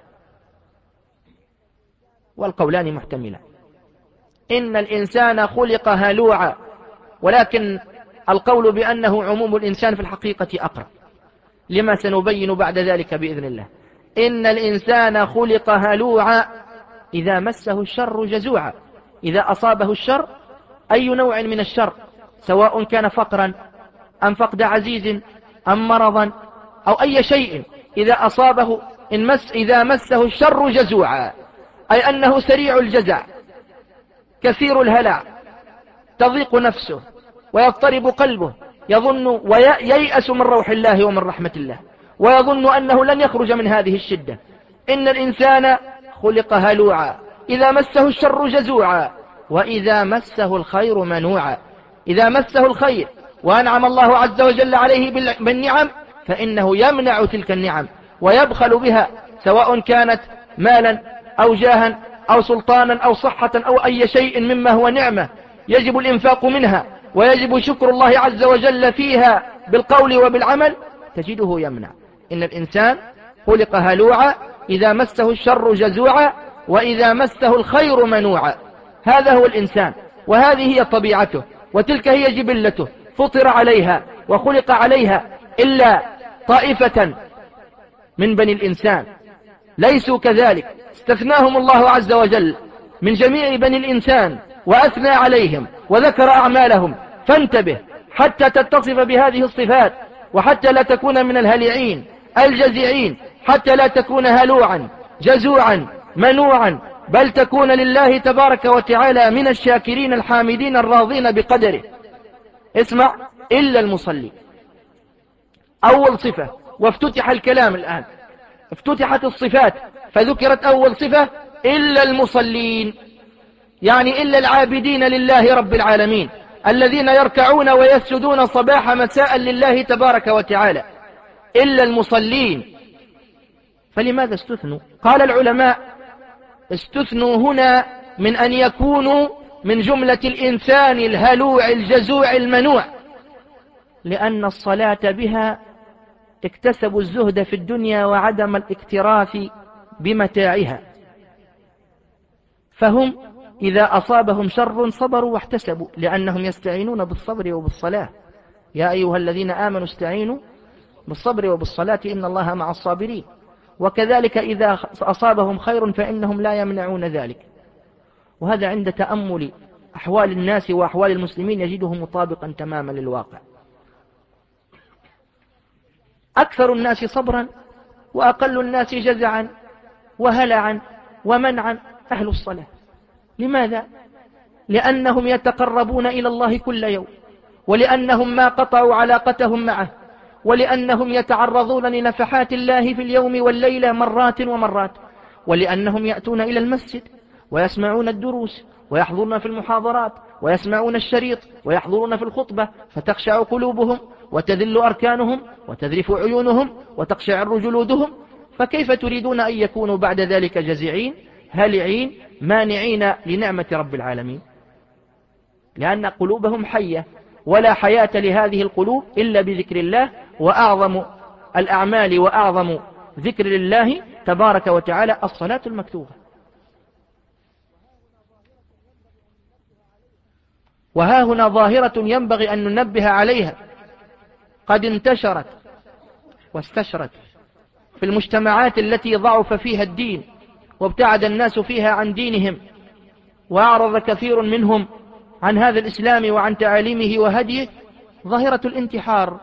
والقولان محتملان. إن الإنسان خلق هلوعا، ولكن القول بأنه عموم الإنسان في الحقيقة أقرب، لما سنبين بعد ذلك بإذن الله. إن الإنسان خلق هلوعا إذا مسه الشر جزوعا. إذا أصابه الشر، أي نوع من الشر، سواء كان فقرا أم فقد عزيز أم مرضا أو أي شيء، إذا أصابه إن مس إذا مسه الشر جزوعا، أي أنه سريع الجزع كثير الهلع، تضيق نفسه ويضطرب قلبه، يظن وييأس من روح الله ومن رحمة الله، ويظن أنه لن يخرج من هذه الشدة. إن الإنسان خلق هلوعا إذا مسه الشر جزوعا، وإذا مسه الخير منوعا. إذا مسه الخير وأنعم الله عز وجل عليه بالنعم، فإنه يمنع تلك النعم ويبخل بها، سواء كانت مالا أو جاها أو سلطانا أو صحة أو أي شيء مما هو نعمة يجب الإنفاق منها ويجب شكر الله عز وجل فيها بالقول وبالعمل، تجده يمنع. إن الإنسان خلق هلوعا إذا مسه الشر جزوعا، وإذا مسه الخير منوعا. هذا هو الإنسان، وهذه هي طبيعته، وتلك هي جبلته، فطر عليها وخلق عليها. إلا طائفة من بني الإنسان ليسوا كذلك، استثناهم الله عز وجل من جميع بني الإنسان وأثنى عليهم وذكر أعمالهم. فانتبه حتى تتصف بهذه الصفات، وحتى لا تكون من الهليعين الجزيعين، حتى لا تكون هلوعا جزوعا منوعا، بل تكون لله تبارك وتعالى من الشاكرين الحامدين الراضين بقدره. اسمع: إلا المصلي، أول صفة، وافتتح الكلام الآن، افتتحت الصفات فذكرت أول صفة إلا المصلين، يعني إلا العابدين لله رب العالمين، الذين يركعون ويسجدون صباح مساء لله تبارك وتعالى. إلا المصلين. فلماذا استثنوا؟ قال العلماء: استثنوا هنا من أن يكونوا من جملة الإنسان الهلوع الجزوع المنوع، لأن الصلاة بها اكتسبوا الزهد في الدنيا وعدم الاكتراث بمتاعها، فهم إذا أصابهم شر صبروا واحتسبوا، لأنهم يستعينون بالصبر وبالصلاة. يا أيها الذين آمنوا استعينوا بالصبر وبالصلاة إن الله مع الصابرين. وكذلك إذا أصابهم خير فإنهم لا يمنعون ذلك. وهذا عند تأمل أحوال الناس وأحوال المسلمين يجده مطابقا تماما للواقع. أكثر الناس صبرا وأقل الناس جزعا وهلعا ومنعا أهل الصلاة. لماذا؟ لأنهم يتقربون إلى الله كل يوم، ولأنهم ما قطعوا علاقتهم معه، ولأنهم يتعرضون لنفحات الله في اليوم والليلة مرات ومرات، ولأنهم يأتون إلى المسجد ويسمعون الدروس ويحضرون في المحاضرات ويسمعون الشريط ويحضرون في الخطبة، فتخشع قلوبهم وتذل أركانهم وتذرف عيونهم وتقشعر جلودهم. فكيف تريدون أن يكونوا بعد ذلك جزعين هلعين مانعين لنعمة رب العالمين؟ لأن قلوبهم حية، ولا حياة لهذه القلوب إلا بذكر الله، وأعظم الأعمال وأعظم ذكر لله تبارك وتعالى الصلاة المكتوبة. وها هنا ظاهرة ينبغي أن ننبه عليها، قد انتشرت واستشرت في المجتمعات التي ضعف فيها الدين وابتعد الناس فيها عن دينهم، وأعرض كثير منهم عن هذا الإسلام وعن تعاليمه وهديه، ظاهرة الانتحار.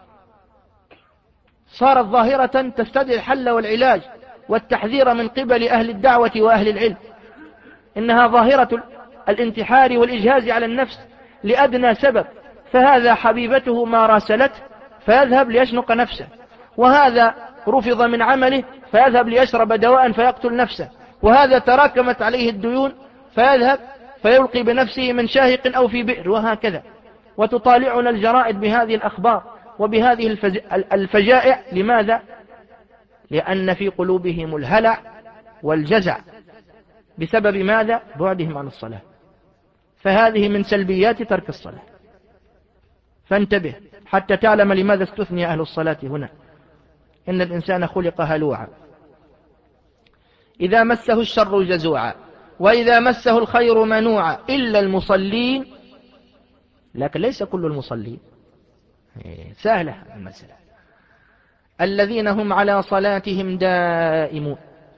صارت ظاهرة تستدعي الحل والعلاج والتحذير من قبل أهل الدعوة وأهل العلم. إنها ظاهرة الانتحار والإجهاز على النفس لأدنى سبب، فهذا حبيبته ما راسلته فيذهب ليشنق نفسه، وهذا رفض من عمله فيذهب ليشرب دواء فيقتل نفسه، وهذا تراكمت عليه الديون فيذهب فيلقي بنفسه من شاهق أو في بئر، وهكذا. وتطالعنا الجرائد بهذه الأخبار وبهذه الفج... الفجائع. لماذا؟ لأن في قلوبهم الهلع والجزع. بسبب ماذا؟ بعدهم عن الصلاة. فهذه من سلبيات ترك الصلاة. فانتبه حتى تعلم لماذا استثني أهل الصلاة هنا. إن الإنسان خلق هلوعا، إذا مسه الشر جزوعا، وإذا مسه الخير منوعا، إلا المصلين. لكن ليس كل المصلين، سهلة المسألة. الذين هم على صلاتهم دائمون،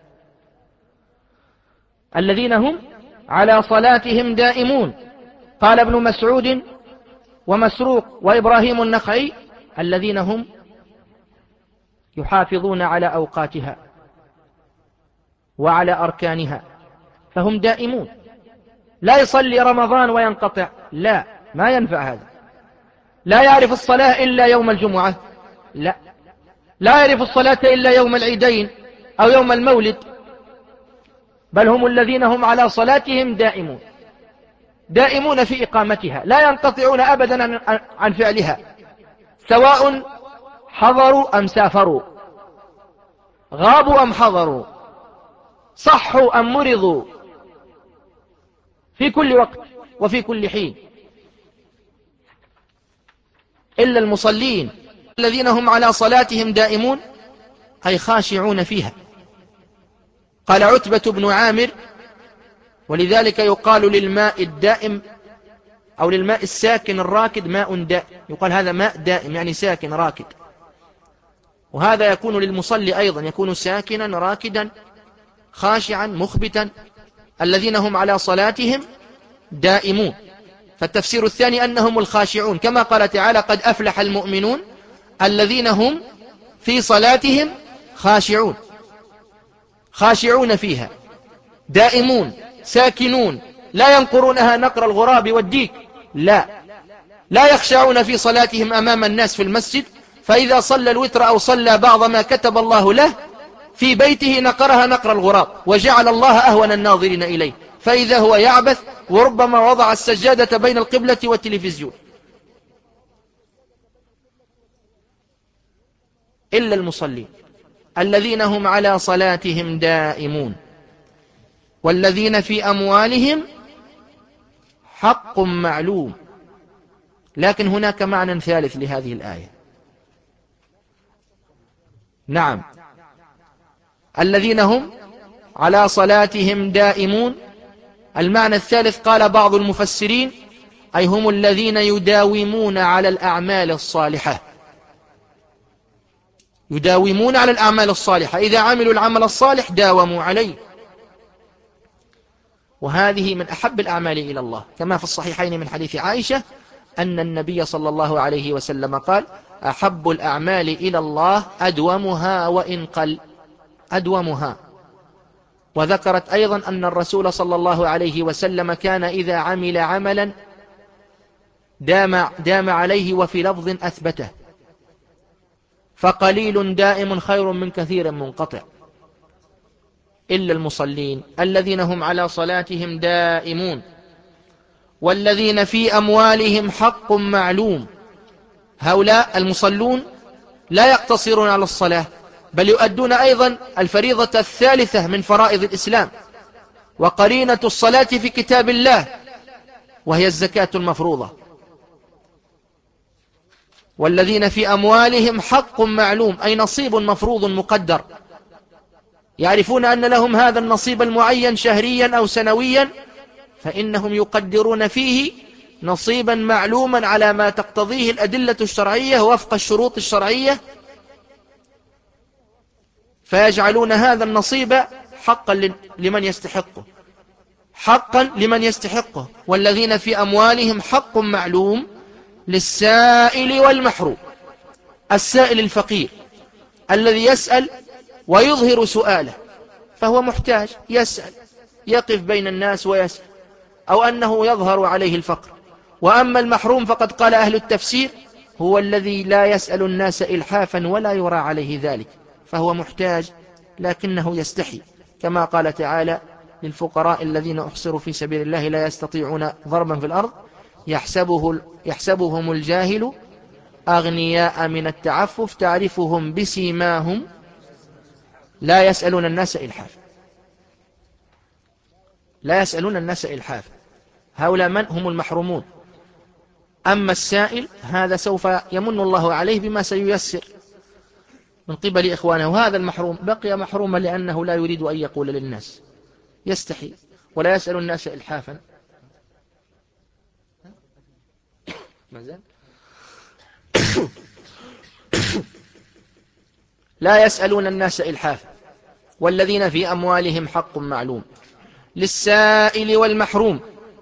الذين هم على صلاتهم دائمون. قال ابن مسعود ومسروق وإبراهيم النخعي: الذين هم يحافظون على أوقاتها وعلى أركانها، فهم دائمون. لا يصلي رمضان وينقطع، لا، ما ينفع هذا. لا يعرف الصلاة إلا يوم الجمعة، لا. لا يعرف الصلاة إلا يوم العيدين أو يوم المولد، بل هم الذين هم على صلاتهم دائمون، دائمون في إقامتها، لا ينقطعون أبدا عن فعلها، سواء حضروا أم سافروا، غابوا أم حضروا، صحوا أم مرضوا، في كل وقت وفي كل حين. إلا المصلين الذين هم على صلاتهم دائمون، أي خاشعون فيها. قال عتبة بن عامر: ولذلك يقال للماء الدائم أو للماء الساكن الراكد ماء دائم، يقال هذا ماء دائم يعني ساكن راكد. وهذا يكون للمصلي أيضا، يكون ساكنا راكدا خاشعا مخبتا. الذين هم على صلاتهم دائمون. فالتفسير الثاني أنهم الخاشعون، كما قال تعالى: قد أفلح المؤمنون الذين هم في صلاتهم خاشعون، خاشعون فيها، دائمون، ساكنون، لا ينقرونها نقر الغراب والديك، لا لا يخشعون في صلاتهم أمام الناس في المسجد، فإذا صلى الوتر أو صلى بعض ما كتب الله له في بيته نقرها نقر الغراب، وجعل الله أهون الناظرين إليه، فإذا هو يعبث، وربما وضع السجادة بين القبلة والتلفزيون. إلا المصلين الذين هم على صلاتهم دائمون، والذين في أموالهم حق معلوم. لكن هناك معنى ثالث لهذه الآية. نعم، الذين هم على صلاتهم دائمون، المعنى الثالث قال بعض المفسرين: أي هم الذين يداومون على الأعمال الصالحة، يداومون على الأعمال الصالحة، إذا عملوا العمل الصالح داوموا عليه. وهذه من أحب الأعمال إلى الله، كما في الصحيحين من حديث عائشة أن النبي صلى الله عليه وسلم قال: أحب الأعمال إلى الله أدومها وإن قل، أدومها. وذكرت أيضا أن الرسول صلى الله عليه وسلم كان إذا عمل عملا دام, دام عليه، وفي لفظ أثبته، فقليل دائم خير من كثير منقطع. إلا المصلين الذين هم على صلاتهم دائمون، والذين في أموالهم حق معلوم. هؤلاء المصلون لا يقتصرون على الصلاة، بل يؤدون أيضا الفريضة الثالثة من فرائض الإسلام، وقرينة الصلاة في كتاب الله، وهي الزكاة المفروضة. والذين في أموالهم حق معلوم، أي نصيب مفروض مقدر، يعرفون أن لهم هذا النصيب المعين شهريا أو سنويا، فإنهم يقدرون فيه نصيبا معلوما على ما تقتضيه الأدلة الشرعية وفق الشروط الشرعية، فيجعلون هذا النصيب حقا لمن يستحقه، حقا لمن يستحقه. والذين في أموالهم حق معلوم للسائل والمحروم. السائل الفقير الذي يسأل ويظهر سؤاله، فهو محتاج، يسأل، يقف بين الناس ويسأل، أو أنه يظهر عليه الفقر. وأما المحروم فقد قال أهل التفسير: هو الذي لا يسأل الناس إلحافا ولا يرى عليه ذلك، فهو محتاج لكنه يستحي، كما قال تعالى: للفقراء الذين أحصروا في سبيل الله لا يستطيعون ضربا في الأرض يحسبه يحسبهم الجاهل أغنياء من التعفف تعرفهم بسيماهم لا يسألون الناس إلحافا. لا يسألون الناس إلحافا، هؤلاء من هم المحرومون. أما السائل هذا سوف يمن الله عليه بما سييسر من قبل إخوانه، وهذا المحروم بقي محروما لأنه لا يريد أن يقول للناس، يستحي ولا يسأل الناس إلحافا. لا يسألون الناس إلحافا والذين في أموالهم حق معلوم للسائل والمحروم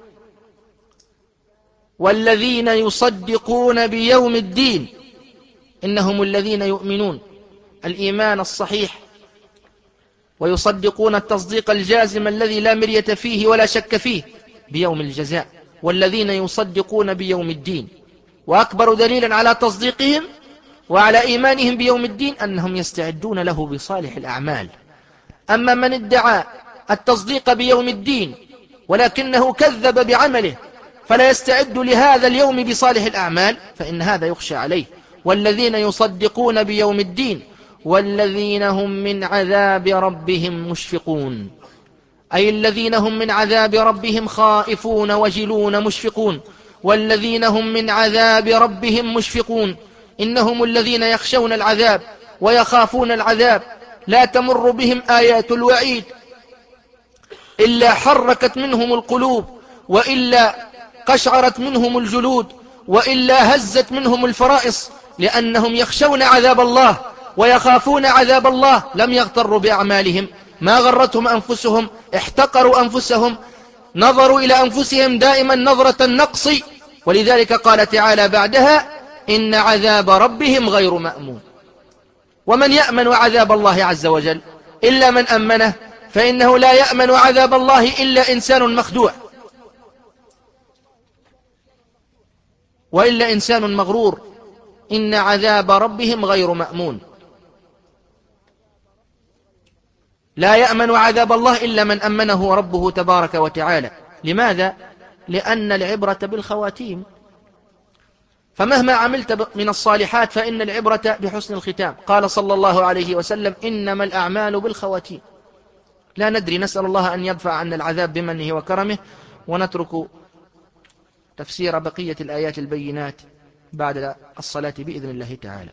والذين يصدقون بيوم الدين إنهم الذين يؤمنون الإيمان الصحيح ويصدقون التصديق الجازم الذي لا مرية فيه ولا شك فيه بيوم الجزاء، والذين يصدقون بيوم الدين. وأكبر دليل على تصديقهم وعلى إيمانهم بيوم الدين أنهم يستعدون له بصالح الأعمال. أما من ادعى التصديق بيوم الدين ولكنه كذب بعمله فلا يستعد لهذا اليوم بصالح الأعمال فإن هذا يخشى عليه. والذين يصدقون بيوم الدين والذين هم من عذاب ربهم مشفقون، أي الذين هم من عذاب ربهم خائفون وجلون مشفقون. والذين هم من عذاب ربهم مشفقون إنهم الذين يخشون العذاب ويخافون العذاب، لا تمر بهم آيات الوعيد إلا حركت منهم القلوب، وإلا قشعرت منهم الجلود، وإلا هزت منهم الفرائص، لأنهم يخشون عذاب الله ويخافون عذاب الله. لم يغتروا بأعمالهم، ما غرتهم أنفسهم، احتقروا أنفسهم، نظروا إلى أنفسهم دائما نظرة النقص. ولذلك قال تعالى بعدها إن عذاب ربهم غير مأمون. ومن يأمن عذاب الله عز وجل إلا من أمنه، فإنه لا يأمن عذاب الله إلا إنسان مخدوع وإلا إنسان مغرور. إن عذاب ربهم غير مأمون. لا يأمن عذاب الله إلا من أمنه ربه تبارك وتعالى. لماذا؟ لأن العبرة بالخواتيم، فمهما عملت من الصالحات فإن العبرة بحسن الختام. قال صلى الله عليه وسلم إنما الأعمال بالخواتيم. لا ندري، نسأل الله أن يدفع عنا العذاب بمنه وكرمه. ونترك تفسير بقية الآيات البينات بعد الصلاة بإذن الله تعالى.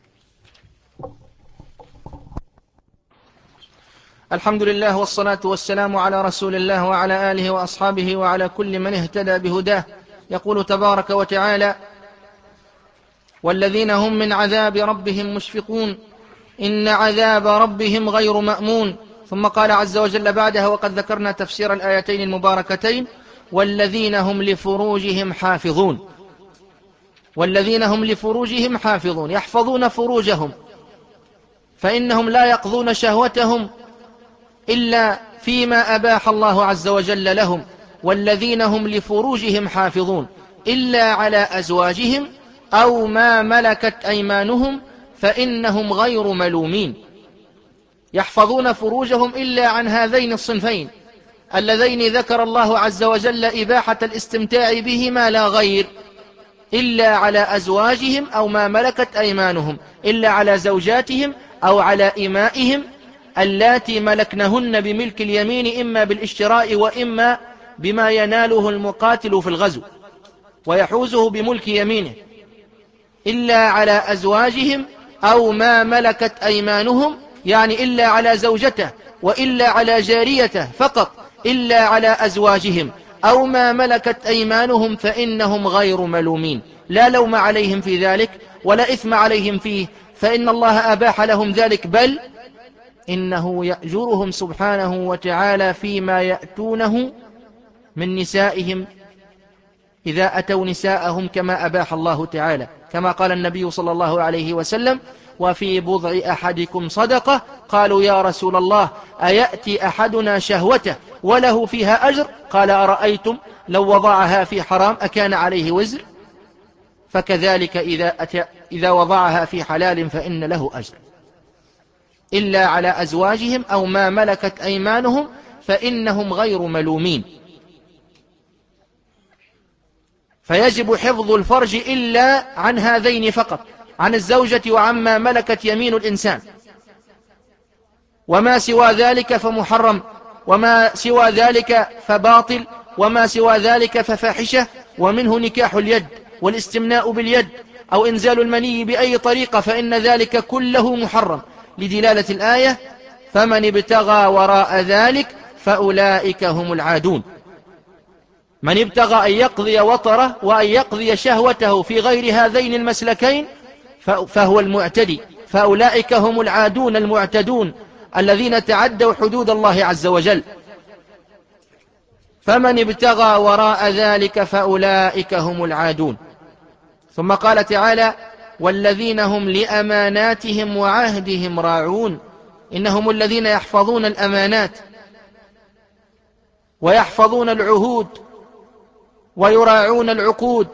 الحمد لله والصلاة والسلام على رسول الله وعلى آله وأصحابه وعلى كل من اهتدى بهداه. يقول تبارك وتعالى والذين هم من عذاب ربهم مشفقون إن عذاب ربهم غير مأمون. ثم قال عز وجل بعدها وقد ذكرنا تفسير الآيتين المباركتين والذين هم لفروجهم حافظون. والذين هم لفروجهم حافظون يحفظون فروجهم، فإنهم لا يقضون شهوتهم إلا فيما أباح الله عز وجل لهم. والذين هم لفروجهم حافظون إلا على أزواجهم أو ما ملكت أيمانهم فإنهم غير ملومين. يحفظون فروجهم إلا عن هذين الصنفين اللذين ذكر الله عز وجل إباحة الاستمتاع بهما لا غير، إلا على أزواجهم أو ما ملكت أيمانهم، إلا على زوجاتهم أو على إمائهم اللاتي ملكنهن بملك اليمين إما بالاشتراء وإما بما يناله المقاتل في الغزو ويحوزه بملك يمينه. إلا على أزواجهم أو ما ملكت أيمانهم، يعني إلا على زوجته وإلا على جاريته فقط. إلا على أزواجهم أو ما ملكت أيمانهم فإنهم غير ملومين، لا لوم عليهم في ذلك ولا إثم عليهم فيه، فإن الله أباح لهم ذلك، بل إنه يأجرهم سبحانه وتعالى فيما يأتونه من نسائهم إذا أتوا نساءهم كما أباح الله تعالى، كما قال النبي صلى الله عليه وسلم وفي بضع أحدكم صدقة. قالوا يا رسول الله أيأتي أحدنا شهوته وله فيها أجر؟ قال أرأيتم لو وضعها في حرام أكان عليه وزر؟ فكذلك إذا, أتى إذا وضعها في حلال فإن له أجر. إلا على أزواجهم أو ما ملكت أيمانهم فإنهم غير ملومين. فيجب حفظ الفرج إلا عن هذين فقط، عن الزوجة وعما ملكت يمين الإنسان، وما سوى ذلك فمحرم، وما سوى ذلك فباطل، وما سوى ذلك ففاحشة. ومنه نكاح اليد والاستمناء باليد أو إنزال المني بأي طريقة، فإن ذلك كله محرم لدلالة الآية: فمن ابتغى وراء ذلك فأولئك هم العادون. من ابتغى أن يقضي وطره وأن يقضي شهوته في غير هذين المسلكين فهو المعتدي، فأولئك هم العادون المعتدون الذين تعدوا حدود الله عز وجل. فمن ابتغى وراء ذلك فأولئك هم العادون. ثم قال تعالى: والذين هم لأماناتهم وعهدهم راعون. إنهم الذين يحفظون الأمانات ويحفظون العهود ويراعون العقود،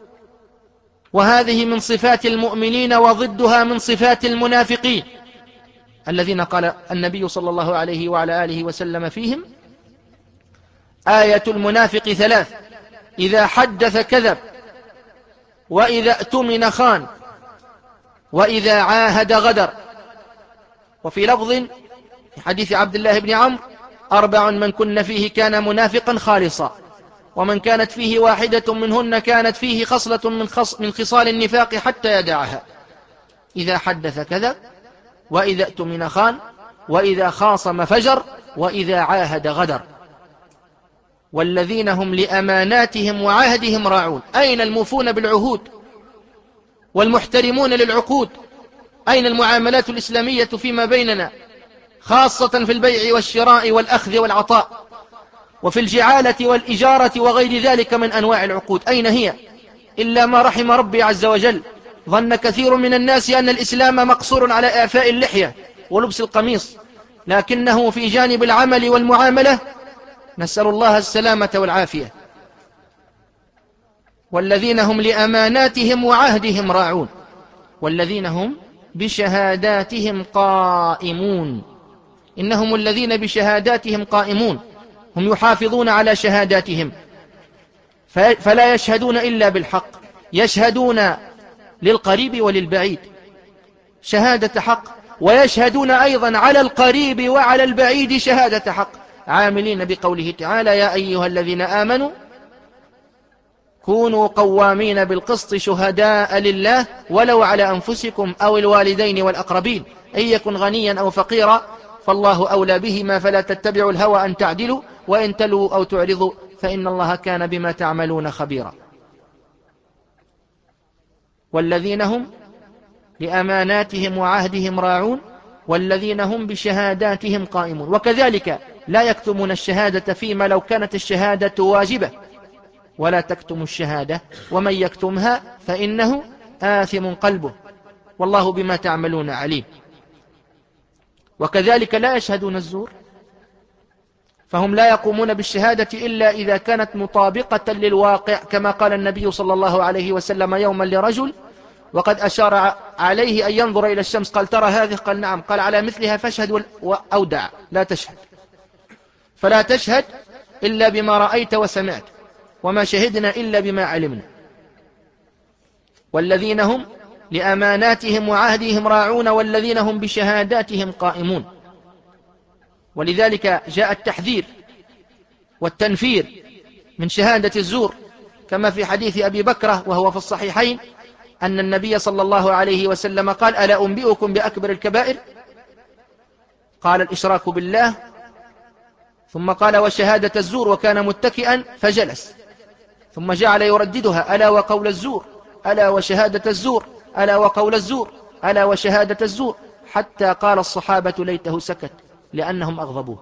وهذه من صفات المؤمنين وضدها من صفات المنافقين الذين قال النبي صلى الله عليه وعلى آله وسلم فيهم: آية المنافق ثلاث: إذا حدث كذب، وإذا اؤتمن خان، وإذا عاهد غدر. وفي لفظ في حديث عبد الله بن عمرو: أربع من كن فيه كان منافقا خالصا، ومن كانت فيه واحدة منهن كانت فيه خصلة من, خص من خصال النفاق حتى يدعها: إذا حدث كذب، وإذا اؤتمن خان، وإذا خاصم فجر، وإذا عاهد غدر. والذين هم لأماناتهم وعهدهم راعون. أين الموفون بالعهود والمحترمون للعقود؟ أين المعاملات الإسلامية فيما بيننا، خاصة في البيع والشراء والأخذ والعطاء، وفي الجعالة والإجارة وغير ذلك من أنواع العقود؟ أين هي؟ إلا ما رحم ربي عز وجل. ظن كثير من الناس أن الإسلام مقصور على إعفاء اللحية ولبس القميص، لكنه في جانب العمل والمعاملة نسأل الله السلامة والعافية. والذين هم لأماناتهم وعهدهم راعون، والذين هم بشهاداتهم قائمون. إنهم الذين بشهاداتهم قائمون، هم يحافظون على شهاداتهم، فلا يشهدون إلا بالحق، يشهدون للقريب وللبعيد شهادة حق، ويشهدون أيضا على القريب وعلى البعيد شهادة حق، عاملين بقوله تعالى: يا أيها الذين آمنوا كونوا قوامين بالقسط شهداء لله ولو على أنفسكم أو الوالدين والأقربين إن يكن غنيا أو فقيرا فالله أولى بهما فلا تتبعوا الهوى أن تعدلوا وإن تلوا أو تعرضوا فإن الله كان بما تعملون خبيرا. والذين هم لأماناتهم وعهدهم راعون، والذين هم بشهاداتهم قائمون. وكذلك لا يكتمون الشهادة فيما لو كانت الشهادة واجبة، ولا تكتموا الشهادة ومن يكتمها فإنه آثم قلبه والله بما تعملون عليم. وكذلك لا يشهدون الزور، فهم لا يقومون بالشهادة إلا إذا كانت مطابقة للواقع، كما قال النبي صلى الله عليه وسلم يوما لرجل وقد أشار عليه أن ينظر إلى الشمس، قال: ترى هذه؟ قال: نعم. قال: على مثلها فاشهد وأودع، لا تشهد. فلا تشهد إلا بما رأيت وسمعت، وما شهدنا إلا بما علمنا. والذين هم لأماناتهم وعهدهم راعون، والذين هم بشهاداتهم قائمون. ولذلك جاء التحذير والتنفير من شهادة الزور، كما في حديث أبي بكرة وهو في الصحيحين أن النبي صلى الله عليه وسلم قال: ألا أنبئكم بأكبر الكبائر؟ قال: الإشراك بالله. ثم قال: وشهادة الزور، وكان متكئا فجلس، ثم جعل يرددها: ألا وقول الزور، ألا وشهادة الزور، ألا وقول الزور، ألا وشهادة الزور، حتى قال الصحابة: ليته سكت، لأنهم أغضبوه.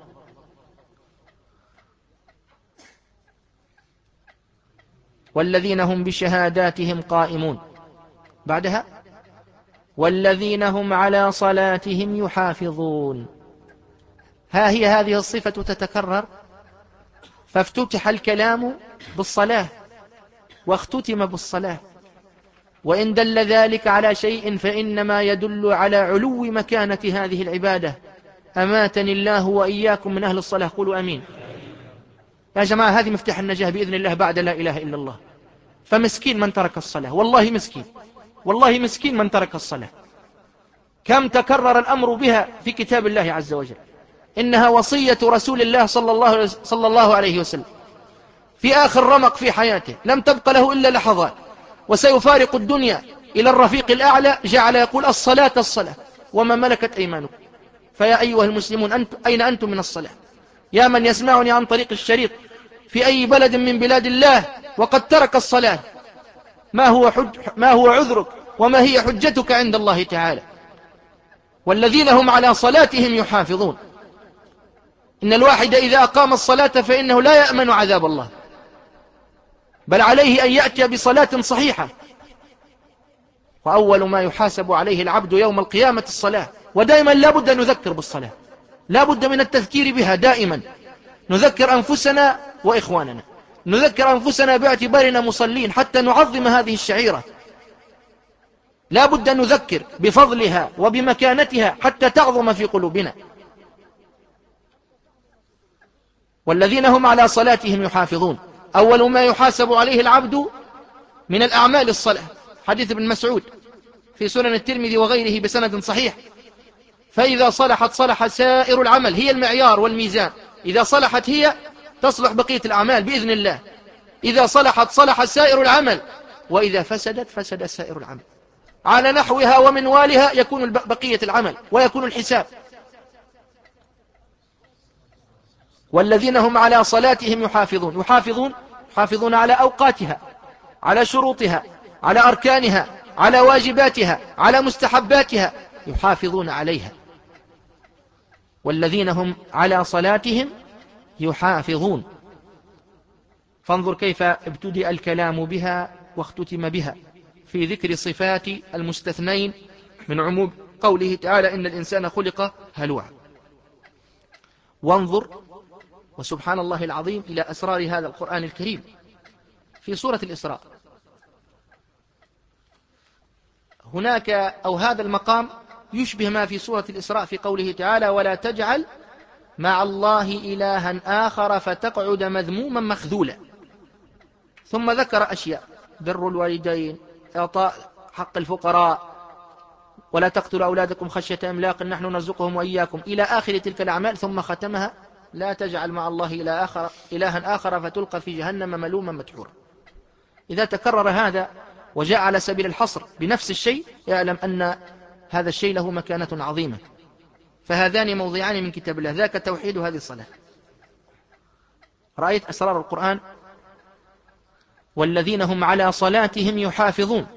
والذين هم بشهاداتهم قائمون. بعدها: والذين هم على صلاتهم يحافظون. ها هي هذه الصفة تتكرر، فافتتح الكلام بالصلاة واختتم بالصلاة، وإن دل ذلك على شيء فإنما يدل على علو مكانة هذه العبادة أماتني الله وإياكم من أهل الصلاة. قولوا أمين. يا جماعة هذه مفتاح النجاة بإذن الله بعد لا إله إلا الله. فمسكين من ترك الصلاة، والله مسكين، والله مسكين من ترك الصلاة. كم تكرر الأمر بها في كتاب الله عز وجل. إنها وصية رسول الله صلى الله, صلى الله عليه وسلم في آخر رمق في حياته، لم تبق له إلا لحظات وسيفارق الدنيا إلى الرفيق الأعلى. جعل يقول الصلاة الصلاة وما ملكت أيمانكم. فيا أيها المسلمون أنت أين أنتم من الصلاة؟ يا من يسمعني عن طريق الشريط في أي بلد من بلاد الله وقد ترك الصلاة، ما هو, حج ما هو عذرك وما هي حجتك عند الله تعالى؟ والذين هم على صلاتهم يحافظون. إن الواحد إذا أقام الصلاة فإنه لا يأمن عذاب الله، بل عليه أن يأتي بصلاة صحيحة. وأول ما يحاسب عليه العبد يوم القيامة الصلاة. ودائما لا بد أن نذكر بالصلاة، لا بد من التذكير بها دائما. نذكر أنفسنا وإخواننا، نذكر أنفسنا باعتبارنا مصلين حتى نعظم هذه الشعيرة. لا بد أن نذكر بفضلها وبمكانتها حتى تعظم في قلوبنا. والذين هم على صلاتهم يحافظون. أول ما يحاسب عليه العبد من الأعمال الصلاة. حديث ابن مسعود في سنن الترمذي وغيره بسند صحيح. فإذا صلحت صلح سائر العمل. هي المعيار والميزان. إذا صلحت هي تصلح بقية الأعمال بإذن الله. إذا صلحت صلح سائر العمل، وإذا فسدت فسد سائر العمل. على نحوها ومنوالها يكون بقية العمل ويكون الحساب. والذين هم على صلاتهم يحافظون. يحافظون يحافظون على أوقاتها، على شروطها، على أركانها، على واجباتها، على مستحباتها، يحافظون عليها. والذين هم على صلاتهم يحافظون. فانظر كيف ابتدأ الكلام بها واختتم بها في ذكر صفات المستثنين من عموم قوله تعالى إن الإنسان خلق هلوعا. وانظر وسبحان الله العظيم إلى أسرار هذا القرآن الكريم في سورة الإسراء. هناك أو هذا المقام يشبه ما في سورة الإسراء في قوله تعالى ولا تجعل مع الله إلها آخر فتقعد مذموما مخذولا. ثم ذكر أشياء: بر الوالدين، إعطاء حق الفقراء، ولا تقتلوا أولادكم خشية إملاق نحن نرزقهم وإياكم، إلى آخر تلك الأعمال. ثم ختمها لا تجعل مع الله إله آخر, إلها آخر فتلقى في جهنم ملوما مدحورا. إذا تكرر هذا وجاء على سبيل الحصر بنفس الشيء يعلم أن هذا الشيء له مكانة عظيمة. فهذان موضعان من كتاب الله، ذاك التوحيد وهذه الصلاة. رأيت أسرار القرآن. والذين هم على صلاتهم يحافظون.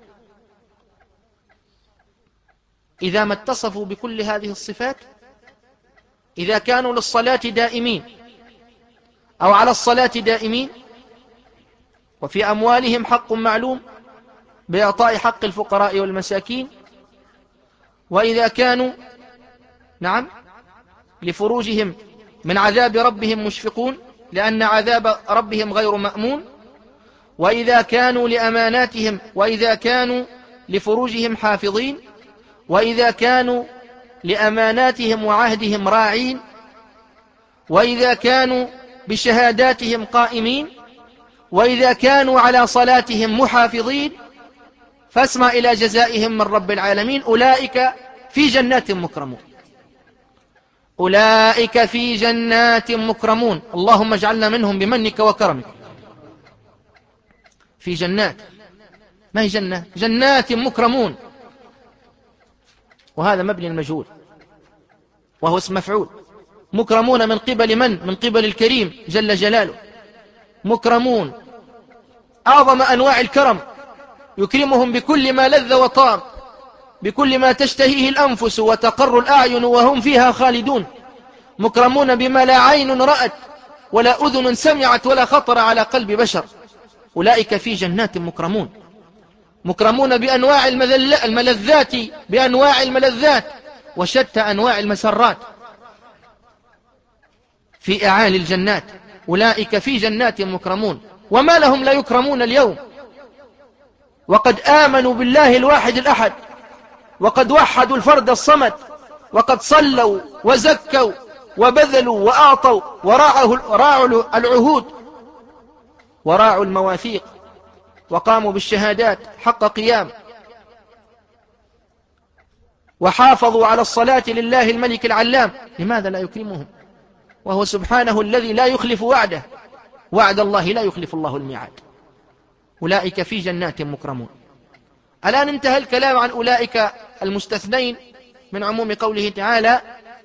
إذا ما اتصفوا بكل هذه الصفات، إذا كانوا للصلاة دائمين أو على الصلاة دائمين، وفي أموالهم حق معلوم بإعطاء حق الفقراء والمساكين، وإذا كانوا نعم لفروجهم من عذاب ربهم مشفقون لأن عذاب ربهم غير مأمون، وإذا كانوا لأماناتهم وإذا كانوا لفروجهم حافظين، وإذا كانوا لأماناتهم وعهدهم راعين، وإذا كانوا بشهاداتهم قائمين، وإذا كانوا على صلاتهم محافظين، فاسمع إلى جزائهم من رب العالمين. أولئك في جنات مكرمون. أولئك في جنات مكرمون. اللهم اجعلنا منهم بمنك وكرمك. في جنات، ما هي جنة؟ جنات مكرمون، وهذا مبني المجهول وهو اسم مفعول. مكرمون من قبل من؟ من قبل الكريم جل جلاله. مكرمون أعظم أنواع الكرم، يكرمهم بكل ما لذ وطاب، بكل ما تشتهيه الأنفس وتقر الأعين وهم فيها خالدون. مكرمون بما لا عين رأت ولا أذن سمعت ولا خطر على قلب بشر. أولئك في جنات مكرمون. مكرمون بأنواع الملذات، بأنواع الملذات وشتى أنواع المسرات في أعالي الجنات. أولئك في جنات مكرمون. وما لهم لا يكرمون اليوم وقد آمنوا بالله الواحد الأحد، وقد وحدوا الفرد الصمد، وقد صلوا وزكوا وبذلوا وأعطوا وراعوا العهود وراعوا المواثيق وقاموا بالشهادات حق قيام وحافظوا على الصلاة لله الملك العلام، لماذا لا يكرمهم وهو سبحانه الذي لا يخلف وعده؟ وعد الله لا يخلف الله الميعاد. أولئك في جنات مكرمون. الآن انتهى الكلام عن أولئك المستثنين من عموم قوله تعالى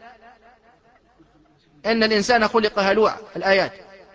إن الإنسان خلق هلوعا، الآيات.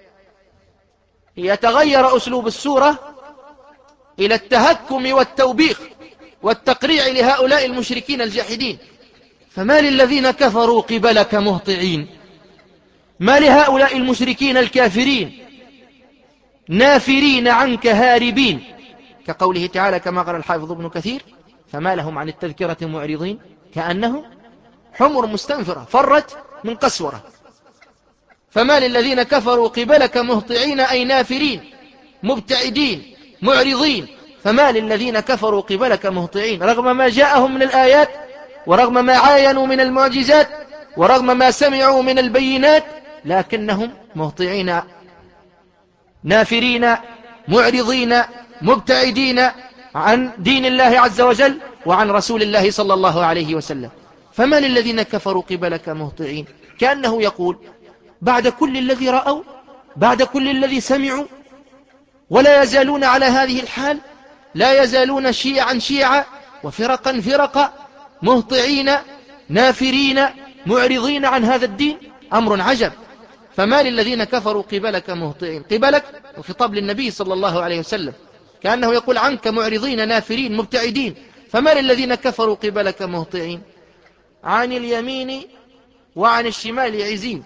يتغير أسلوب السورة إلى التهكم والتوبيخ والتقريع لهؤلاء المشركين الجاحدين. فما للذين كفروا قبلك مهطعين، ما لهؤلاء المشركين الكافرين نافرين عنك هاربين، كقوله تعالى كما قال الحافظ ابن كثير فما لهم عن التذكرة معرضين كأنهم حمر مستنفرة فرت من قسورة. فما للذين كفروا قبلك مهطعين أي نافرين مبتعدين معرضين. فما للذين كفروا قبلك مهطعين، رغم ما جاءهم من الآيات ورغم ما عاينوا من المعجزات ورغم ما سمعوا من البينات، لكنهم مهطعين نافرين معرضين مبتعدين عن دين الله عز وجل وعن رسول الله صلى الله عليه وسلم. فما للذين كفروا قبلك مهطعين، كأنه يقول بعد كل الذي رأوا بعد كل الذي سمعوا ولا يزالون على هذه الحال، لا يزالون شيعا شيعا وفرقا فرقا مهطعين نافرين معرضين عن هذا الدين، أمر عجب. فما للذين كفروا قبلك مهطعين، قبلك الخطاب للنبي صلى الله عليه وسلم، كأنه يقول عنك معرضين نافرين مبتعدين. فما للذين كفروا قبلك مهطعين عن اليمين وعن الشمال عزين.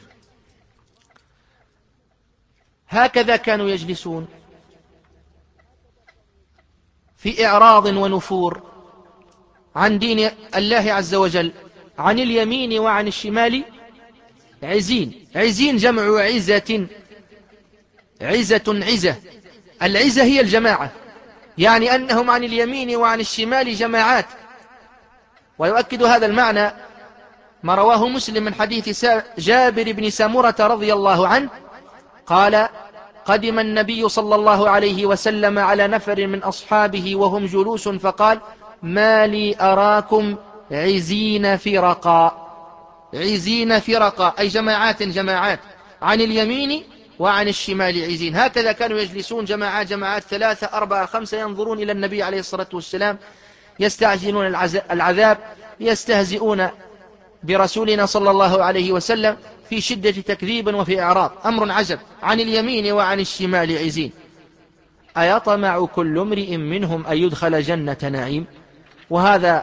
هكذا كانوا يجلسون في إعراض ونفور عن دين الله عز وجل، عن اليمين وعن الشمال عزين. عزين جمع عزة، عزة عزة، العزة هي الجماعة، يعني أنهم عن اليمين وعن الشمال جماعات. ويؤكد هذا المعنى ما رواه مسلم من حديث جابر بن سمرة رضي الله عنه قال قدم النبي صلى الله عليه وسلم على نفر من أصحابه وهم جلوس فقال ما لي أراكم عزين فرقا، عزين فرقا أي جماعات جماعات، عن اليمين وعن الشمال عزين. هكذا كانوا يجلسون جماعات جماعات ثلاثة أربعة خمسة ينظرون إلى النبي عليه الصلاة والسلام، يستعجلون العذاب، يستهزئون برسولنا صلى الله عليه وسلم في شدة تكذيب وفي إعراض، أمر عجب. عن اليمين وعن الشمال عزين. أيطمع كل امرئ منهم أن يدخل جنة نعيم؟ وهذا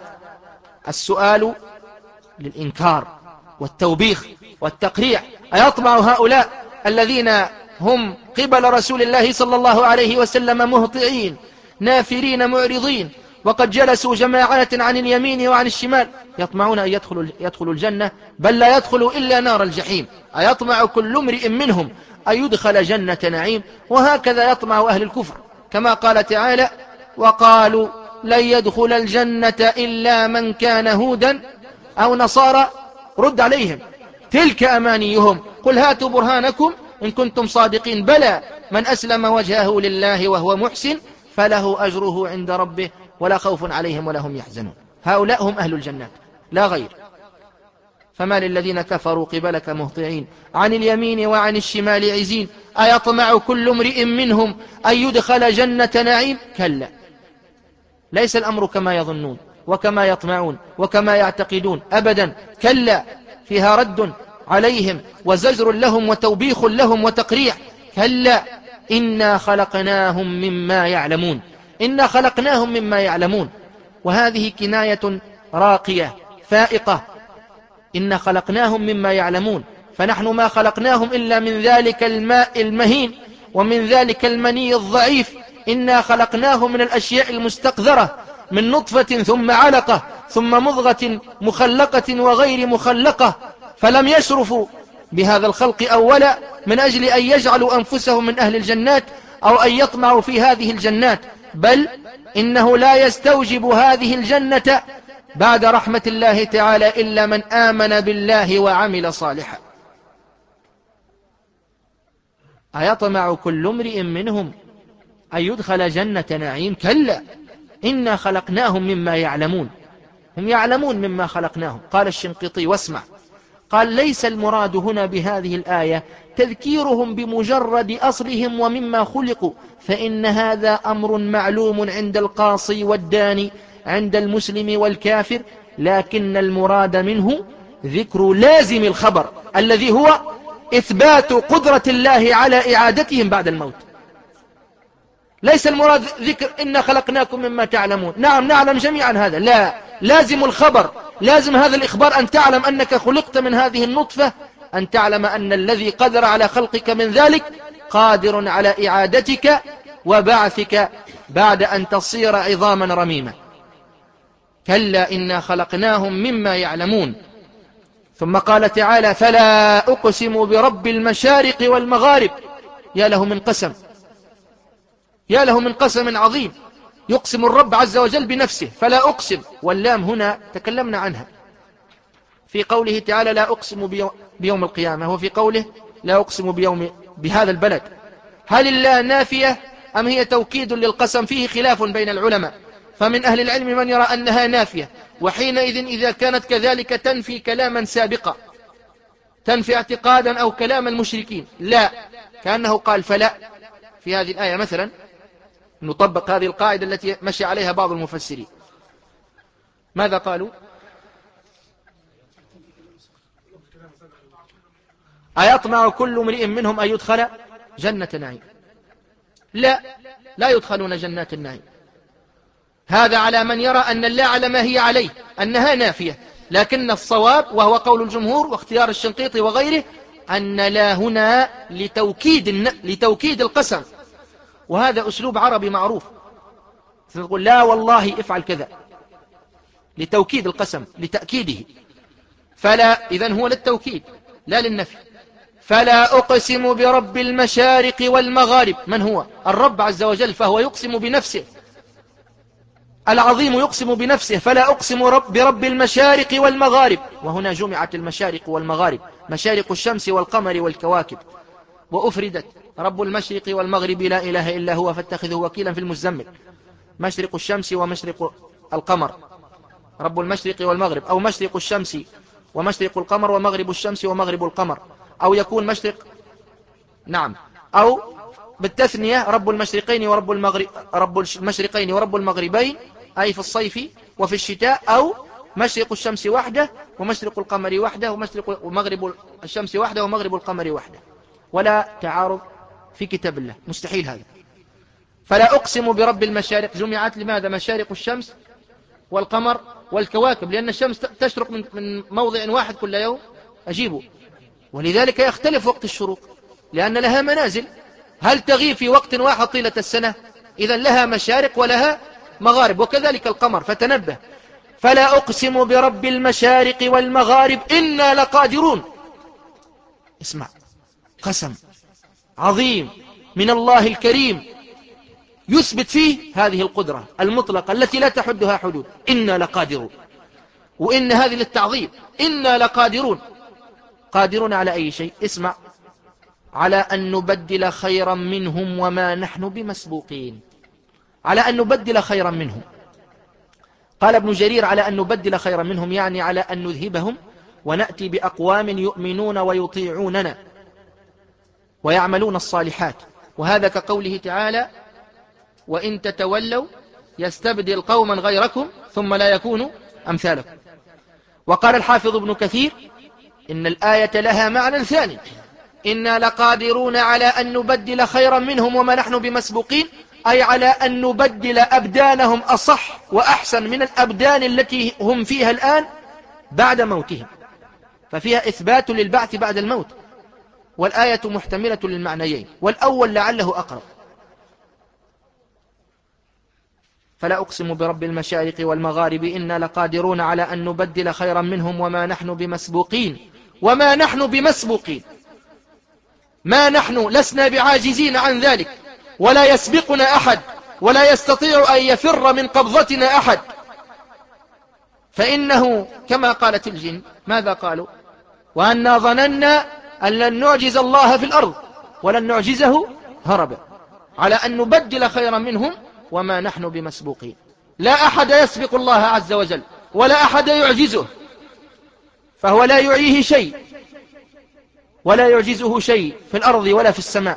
السؤال للإنكار والتوبيخ والتقريع. أيطمع هؤلاء الذين هم قبل رسول الله صلى الله عليه وسلم مهطعين نافرين معرضين وقد جلسوا جماعات عن اليمين وعن الشمال، يطمعون أن يدخلوا, يدخلوا الجنة، بل لا يدخلوا إلا نار الجحيم. أيطمع كل امرئ منهم أن يدخل جنة نعيم. وهكذا يطمع أهل الكفر كما قال تعالى وقالوا لن يدخل الجنة إلا من كان هودا أو نصارى. رد عليهم تلك أمانيهم قل هاتوا برهانكم إن كنتم صادقين بلى من أسلم وجهه لله وهو محسن فله أجره عند ربه ولا خوف عليهم ولا هم يحزنون. هؤلاء هم أهل الجنات لا غير. فما للذين كفروا قبلك مهطعين عن اليمين وعن الشمال عزين. أيطمع كل امرئ منهم أن يدخل جنة نعيم؟ كلا، ليس الأمر كما يظنون وكما يطمعون وكما يعتقدون أبدا، كلا، فيها رد عليهم وزجر لهم وتوبيخ لهم وتقريع. كلا إنا خلقناهم مما يعلمون، إنا خلقناهم مما يعلمون، وهذه كناية راقية فائقة. إنا خلقناهم مما يعلمون، فنحن ما خلقناهم إلا من ذلك الماء المهين ومن ذلك المني الضعيف. إنا خلقناهم من الأشياء المستقذرة، من نطفة ثم علقة ثم مضغة مخلقة وغير مخلقة، فلم يشرفوا بهذا الخلق أولا من أجل أن يجعلوا أنفسهم من أهل الجنات أو أن يطمعوا في هذه الجنات، بل إنه لا يستوجب هذه الجنة بعد رحمة الله تعالى إلا من آمن بالله وعمل صالحا. أيطمع كل امرئ منهم أن يدخل جنة نعيم؟ كلا إنا خلقناهم مما يعلمون. هم يعلمون مما خلقناهم. قال الشنقيطي واسمع، قال ليس المراد هنا بهذه الآية تذكيرهم بمجرد أصلهم ومما خلقوا، فإن هذا أمر معلوم عند القاصي والداني، عند المسلم والكافر، لكن المراد منه ذكر لازم الخبر الذي هو إثبات قدرة الله على إعادتهم بعد الموت. ليس المراد ذكر إنا خلقناكم مما تعلمون، نعم نعلم جميعا هذا، لا، لازم الخبر، لازم هذا الإخبار أن تعلم أنك خلقت من هذه النطفة، أن تعلم أن الذي قدر على خلقك من ذلك قادر على إعادتك وبعثك بعد أن تصير عظاما رميما. كلا إنا خلقناهم مما يعلمون. ثم قال تعالى فلا أقسم برب المشارق والمغارب. يا له من قسم، يا له من قسم عظيم. يقسم الرب عز وجل بنفسه، فلا أقسم، واللام هنا تكلمنا عنها في قوله تعالى لا أقسم بيوم القيامة، وفي قوله لا أقسم بيوم بهذا البلد. هل الله نافية أم هي توكيد للقسم؟ فيه خلاف بين العلماء، فمن أهل العلم من يرى أنها نافية، وحينئذ إذا كانت كذلك تنفي كلاما سابقا، تنفي اعتقادا أو كلام المشركين. لا، كأنه قال فلا في هذه الآية مثلا، نطبق هذه القاعدة التي مشي عليها بعض المفسرين. ماذا قالوا؟ أيطمع كل امرئ منهم أن يدخل جنة نعيم؟ لا، لا يدخلون جنات النعيم. هذا على من يرى أن الله على ما هي عليه أنها نافية، لكن الصواب وهو قول الجمهور واختيار الشنقيطي وغيره أن لا هنا لتوكيد, لتوكيد القسم، وهذا أسلوب عربي معروف. تقول لا والله افعل كذا، لتوكيد القسم، لتأكيده. فلا إذن هو للتوكيد لا للنفي. فلا أقسم برب المشارق والمغارب. من هو الرب عز وجل؟ فهو يقسم بنفسه، العظيم يقسم بنفسه. فلا أقسم رب برب المشارق والمغارب، وهنا جمعت المشارق والمغارب، مشارق الشمس والقمر والكواكب، وأفردت رب المشرق والمغرب لا إله إلا هو فاتخذه وكيلا في المزمل. مشرق الشمس ومشرق القمر، رب المشرق والمغرب، أو مشرق الشمس ومشرق القمر ومغرب الشمس ومغرب القمر، أو يكون مشرق، نعم، أو بالتثنية رب المشرقين ورب المغرب، رب المشرقين ورب المغربين، أي في الصيف وفي الشتاء، أو مشرق الشمس وحده ومشرق القمر وحده ومشرق ومغرب الشمس وحده ومغرب القمر وحده، ولا تعارض في كتاب الله، مستحيل هذا. فلا أقسم برب المشارق جمعت لماذا؟ مشارق الشمس والقمر والكواكب، لأن الشمس تشرق من موضع واحد كل يوم، أجيبه، ولذلك يختلف وقت الشروق لأن لها منازل، هل تغيب في وقت واحد طيلة السنة؟ إذن لها مشارق ولها مغارب، وكذلك القمر، فتنبه. فلا أقسم برب المشارق والمغارب إنا لقادرون. اسمع، قسم عظيم من الله الكريم يثبت فيه هذه القدرة المطلقة التي لا تحدها حدود. إنا لقادرون، وإن هذه للتعظيم. إنا لقادرون، قادرون على أي شيء؟ اسمع، على أن نبدل خيرا منهم وما نحن بمسبوقين. على أن نبدل خيرا منهم. قال ابن جرير على أن نبدل خيرا منهم يعني على أن نذهبهم ونأتي بأقوام يؤمنون ويطيعوننا ويعملون الصالحات. وهذا كقوله تعالى وإن تتولوا يستبدل قوما غيركم ثم لا يكونوا أمثالكم. وقال الحافظ ابن كثير إن الآية لها معنى ثاني، إنا لقادرون على أن نبدل خيرا منهم وما نحن بمسبوقين، أي على أن نبدل أبدانهم أصح وأحسن من الأبدان التي هم فيها الآن بعد موتهم، ففيها إثبات للبعث بعد الموت، والآية محتملة للمعنيين، والأول لعله أقرب. فلا أقسم برب المشارق والمغارب إنا لقادرون على أن نبدل خيرا منهم وما نحن بمسبوقين. وما نحن بمسبوقين، ما نحن لسنا بعاجزين عن ذلك، ولا يسبقنا أحد، ولا يستطيع أن يفر من قبضتنا أحد. فإنه كما قالت الجن، ماذا قالوا؟ وأنا ظننا أن لن نعجز الله في الأرض ولن نعجزه هربا، على أن نبدل خيرا منهم وما نحن بمسبوقين. لا أحد يسبق الله عز وجل ولا أحد يعجزه، فهو لا يعيه شيء ولا يعجزه شيء في الأرض ولا في السماء،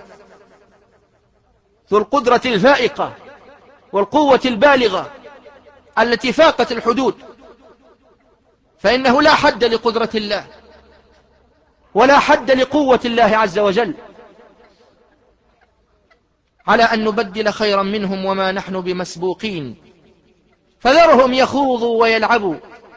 ذو القدرة الفائقة والقوة البالغة التي فاقت الحدود، فإنه لا حد لقدرة الله ولا حد لقوة الله عز وجل على أن نبدل خيرا منهم وما نحن بمسبوقين. فذرهم يخوضوا ويلعبوا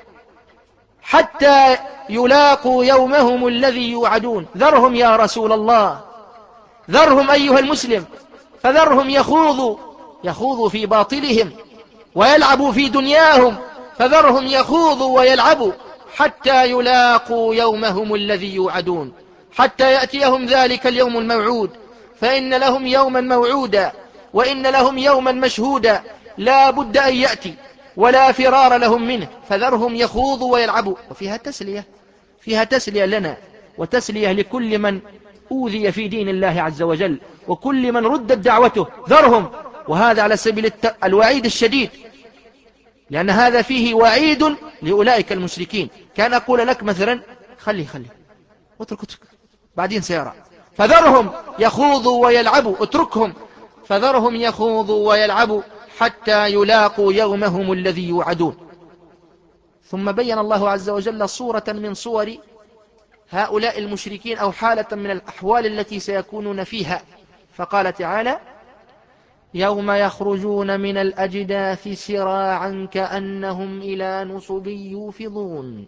حتى يلاقوا يومهم الذي يوعدون. ذرهم يا رسول الله، ذرهم أيها المسلم، فذرهم يخوضوا يخوضوا في باطلهم ويلعبوا في دنياهم، فذرهم يخوضوا ويلعبوا حتى يلاقوا يومهم الذي يوعدون، حتى يأتيهم ذلك اليوم الموعود. فإن لهم يوما موعودا وإن لهم يوما مشهودا لا بد أن يأتي ولا فرار لهم منه، فذرهم يخوضوا ويلعبوا. وفيها تسلية، فيها تسلية لنا وتسلية لكل من أوذي في دين الله عز وجل وكل من ردت دعوته. ذرهم، وهذا على سبيل الت... الوعيد الشديد، لأن هذا فيه وعيد لأولئك المشركين. كان أقول لك مثلا خلي خلي اترك اترك بعدين سيرى، فذرهم يخوضوا ويلعبوا، اتركهم، فذرهم يخوضوا ويلعبوا حتى يلاقوا يومهم الذي يوعدون. ثم بين الله عز وجل صورة من صور هؤلاء المشركين أو حالة من الأحوال التي سيكونون فيها، فقال تعالى: يوم يخرجون من الأجداث سراعا كأنهم إلى نصب يوفضون.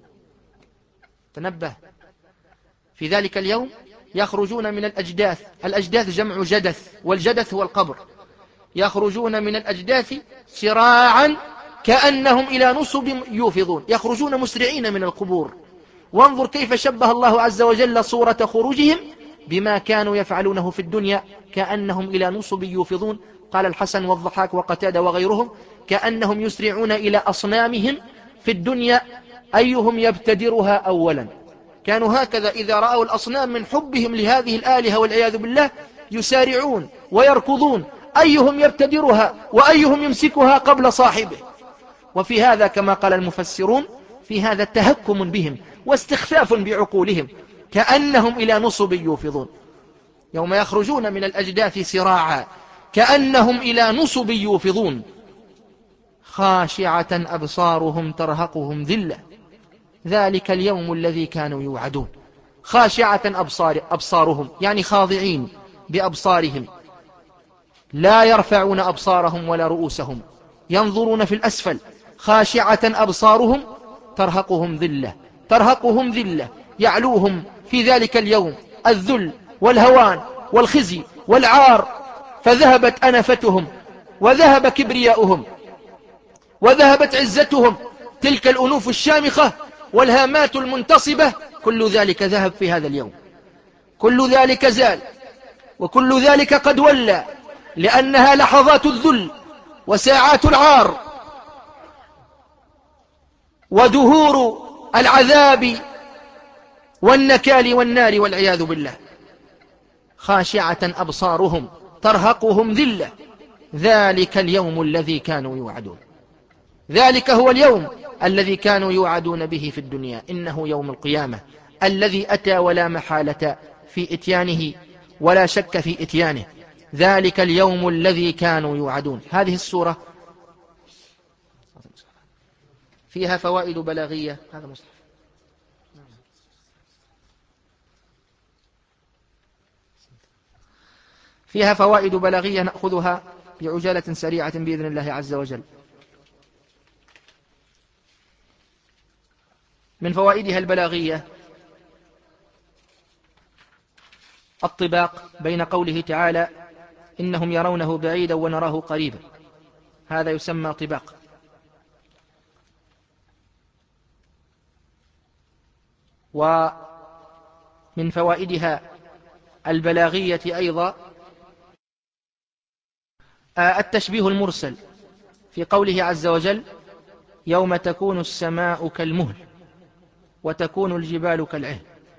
تنبه، في ذلك اليوم يخرجون من الأجداث، الأجداث جمع جدث، والجدث هو القبر. يخرجون من الأجداث سراعا كأنهم إلى نصب يوفضون، يخرجون مسرعين من القبور. وانظر كيف شبه الله عز وجل صورة خروجهم بما كانوا يفعلونه في الدنيا، كأنهم إلى نصب يوفضون. قال الحسن والضحاك وقتادة وغيرهم: كأنهم يسرعون إلى أصنامهم في الدنيا أيهم يبتدرها أولا. كانوا هكذا إذا رأوا الأصنام من حبهم لهذه الآلهة والعياذ بالله يسارعون ويركضون أيهم يبتدرها وأيهم يمسكها قبل صاحبه. وفي هذا كما قال المفسرون في هذا تهكم بهم واستخفاف بعقولهم، كأنهم إلى نصب يوفضون. يوم يخرجون من الأجداث سراعا كأنهم إلى نصب يوفضون خاشعة أبصارهم ترهقهم ذلة ذلك اليوم الذي كانوا يوعدون. خاشعة أبصار أبصارهم يعني خاضعين بأبصارهم، لا يرفعون أبصارهم ولا رؤوسهم، ينظرون في الأسفل. خاشعة أبصارهم ترهقهم ذلة، ترهقهم ذلة يعلوهم في ذلك اليوم الذل والهوان والخزي والعار، فذهبت أنفتهم وذهب كبرياؤهم وذهبت عزتهم، تلك الأنوف الشامخة والهامات المنتصبة، كل ذلك ذهب في هذا اليوم، كل ذلك زال، وكل ذلك قد ولى، لأنها لحظات الذل وساعات العار ودهور العذاب والنكال والنار والعياذ بالله. خاشعة أبصارهم ترهقهم ذلة ذلك اليوم الذي كانوا يوعدون. ذلك هو اليوم الذي كانوا يوعدون به في الدنيا، إنه يوم القيامة الذي أتى ولا محالة في إتيانه ولا شك في إتيانه. ذلك اليوم الذي كانوا يوعدون. هذه السورة فيها فوائد بلاغية. هذا مصحف. فيها فوائد بلاغية نأخذها بعجالة سريعة بإذن الله عز وجل. من فوائدها البلاغية الطباق بين قوله تعالى: إنهم يرونه بعيدا ونراه قريبا، هذا يسمى طباق. ومن فوائدها البلاغية أيضا التشبيه المرسل في قوله عز وجل: يوم تكون السماء كالمهل وتكون الجبال كالعهن.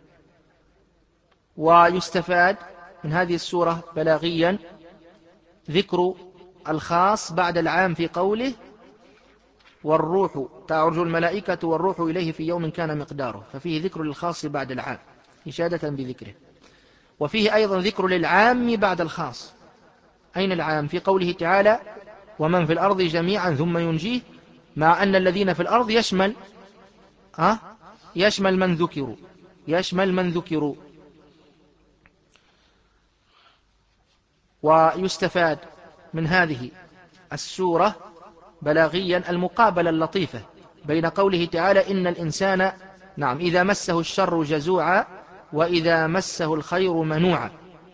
ويستفاد من هذه السورة بلاغيا ذكر الخاص بعد العام في قوله والروح تعرج الملائكة والروح إليه في يوم كان مقداره، ففيه ذكر للخاص بعد العام إشادة بذكره. وفيه أيضا ذكر للعام بعد الخاص. أين العام؟ في قوله تعالى ومن في الأرض جميعا ثم ينجيه، مع أن الذين في الأرض يشمل أه؟ يشمل من ذكروا يشمل من ذكروا. ويستفاد من هذه السورة بلاغيا المقابلة اللطيفة بين قوله تعالى إن الإنسان نعم إذا مسه الشر جزوعا وإذا مسه الخير منوعا.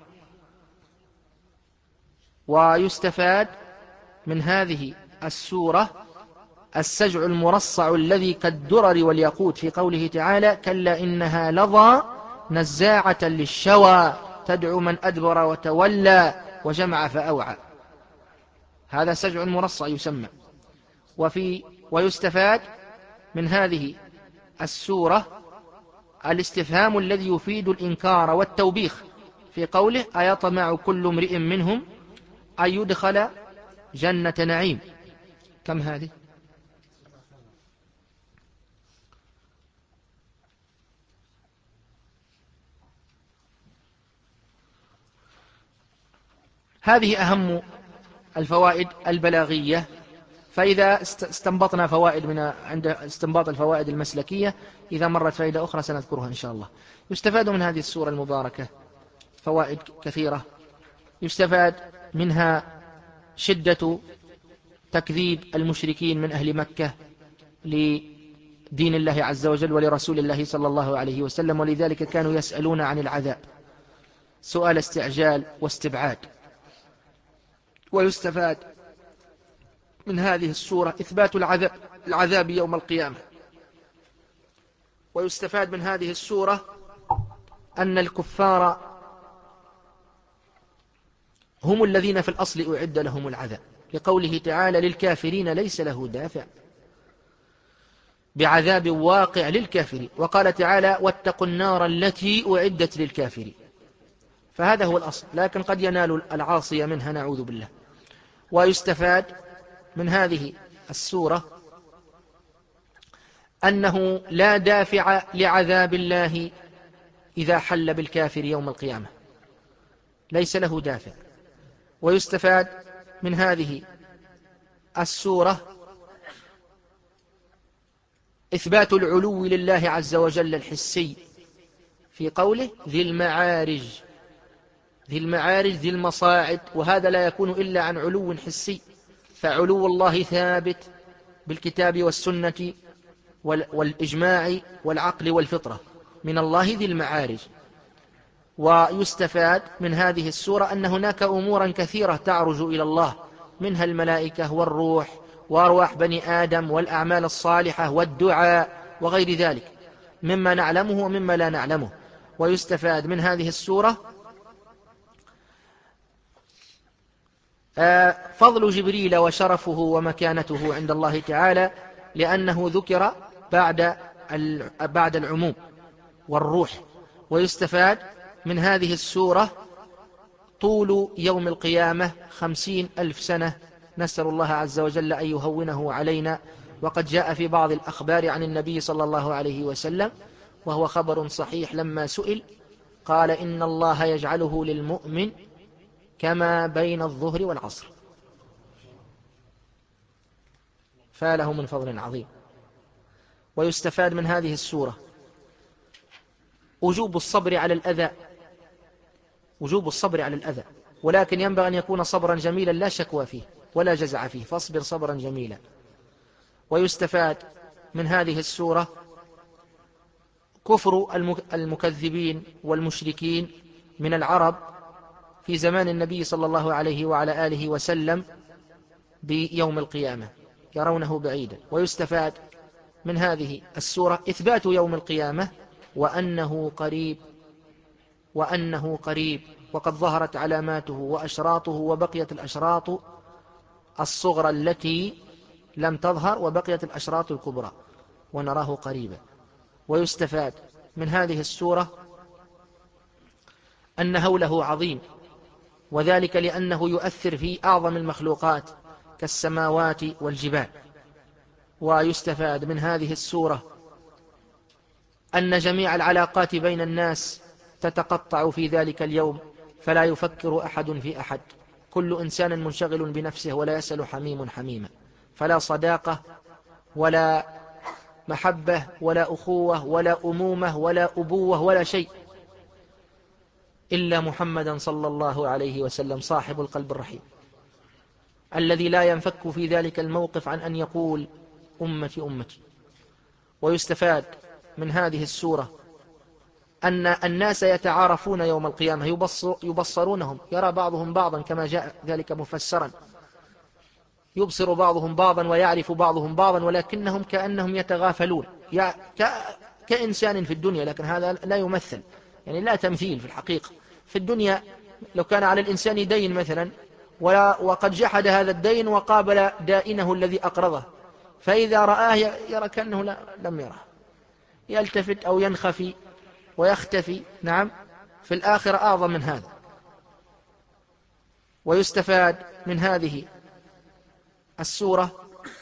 ويستفاد من هذه السورة السجع المرصع الذي كالدرر والياقوت في قوله تعالى كلا إنها لظى نزاعة للشوى تدعو من أدبر وتولى وجمع فأوعى. هذا سجع مرصع يسمى. وفي ويستفاد من هذه السورة الاستفهام الذي يفيد الإنكار والتوبيخ في قوله أيطمع كل امرئ منهم أن يدخل جنة نعيم. كم هذه؟ هذه أهم الفوائد البلاغية. فإذا استنبطنا فوائد من عند استنباط الفوائد المسلكية، إذا مرت فائدة أخرى سنذكرها إن شاء الله. يستفاد من هذه السورة المباركة فوائد كثيرة. يستفاد منها شدة تكذيب المشركين من أهل مكة لدين الله عز وجل ولرسول الله صلى الله عليه وسلم، ولذلك كانوا يسألون عن العذاب سؤال استعجال واستبعاد. ويستفاد من هذه السورة إثبات العذاب, العذاب يوم القيامة. ويستفاد من هذه السورة أن الكفار هم الذين في الأصل أعد لهم العذاب، لقوله تعالى للكافرين ليس له دافع، بعذاب واقع للكافرين. وقال تعالى واتقوا النار التي أعدت للكافرين، فهذا هو الأصل، لكن قد ينال العاصي منها نعوذ بالله. ويستفاد من هذه السورة أنه لا دافع لعذاب الله إذا حل بالكافر يوم القيامة، ليس له دافع. ويستفاد من هذه السورة إثبات العلو لله عز وجل الحسي في قوله ذي المعارج، ذي المعارج ذي المصاعد، وهذا لا يكون إلا عن علو حسي، فعلو الله ثابت بالكتاب والسنة والإجماع والعقل والفطرة من الله ذي المعارج. ويستفاد من هذه السورة أن هناك أمورا كثيرة تعرج إلى الله، منها الملائكة والروح وأرواح بني آدم والأعمال الصالحة والدعاء وغير ذلك مما نعلمه ومما لا نعلمه. ويستفاد من هذه السورة فضل جبريل وشرفه ومكانته عند الله تعالى، لأنه ذكر بعد بعد العموم والروح. ويستفاد من هذه السورة طول يوم القيامة خمسين ألف سنة، نسأل الله عز وجل أن يهونه علينا. وقد جاء في بعض الأخبار عن النبي صلى الله عليه وسلم وهو خبر صحيح لما سئل قال إن الله يجعله للمؤمن كما بين الظهر والعصر، فاله من فضل عظيم. ويستفاد من هذه السورة وجوب الصبر على الأذى، وجوب الصبر على الأذى، ولكن ينبغي أن يكون صبرا جميلا لا شكوى فيه ولا جزع فيه، فاصبر صبرا جميلا. ويستفاد من هذه السورة كفر المكذبين والمشركين من العرب في زمان النبي صلى الله عليه وعلى آله وسلم بيوم القيامة، يرونه بعيدا. ويستفاد من هذه السورة إثبات يوم القيامة وأنه قريب، وأنه قريب، وقد ظهرت علاماته وأشراطه، وبقيت الأشراط الصغرى التي لم تظهر وبقيت الأشراط الكبرى ونراه قريبا. ويستفاد من هذه السورة أن هوله عظيم، وذلك لأنه يؤثر في أعظم المخلوقات كالسماوات والجبال. ويستفاد من هذه السورة أن جميع العلاقات بين الناس تتقطع في ذلك اليوم، فلا يفكر أحد في أحد، كل إنسان منشغل بنفسه ولا يسأل حميم حميما، فلا صداقة ولا محبة ولا أخوة ولا أمومة ولا أبوة ولا شيء إلا محمدا صلى الله عليه وسلم صاحب القلب الرحيم، الذي لا ينفك في ذلك الموقف عن أن يقول أمتي أمتي. ويستفاد من هذه السورة أن الناس يتعارفون يوم القيامة، يبصر يبصرونهم، يرى بعضهم بعضا كما جاء ذلك مفسرا، يبصر بعضهم بعضا ويعرف بعضهم بعضا، ولكنهم كأنهم يتغافلون كإنسان في الدنيا، لكن هذا لا يمثل، يعني لا تمثيل في الحقيقة. في الدنيا لو كان على الإنسان دين مثلا وقد جحد هذا الدين وقابل دائنه الذي أقرضه، فإذا رآه يرى كأنه لم يره، يلتفت أو ينخفي ويختفي. نعم، في الآخرة أعظم من هذا. ويستفاد من هذه السورة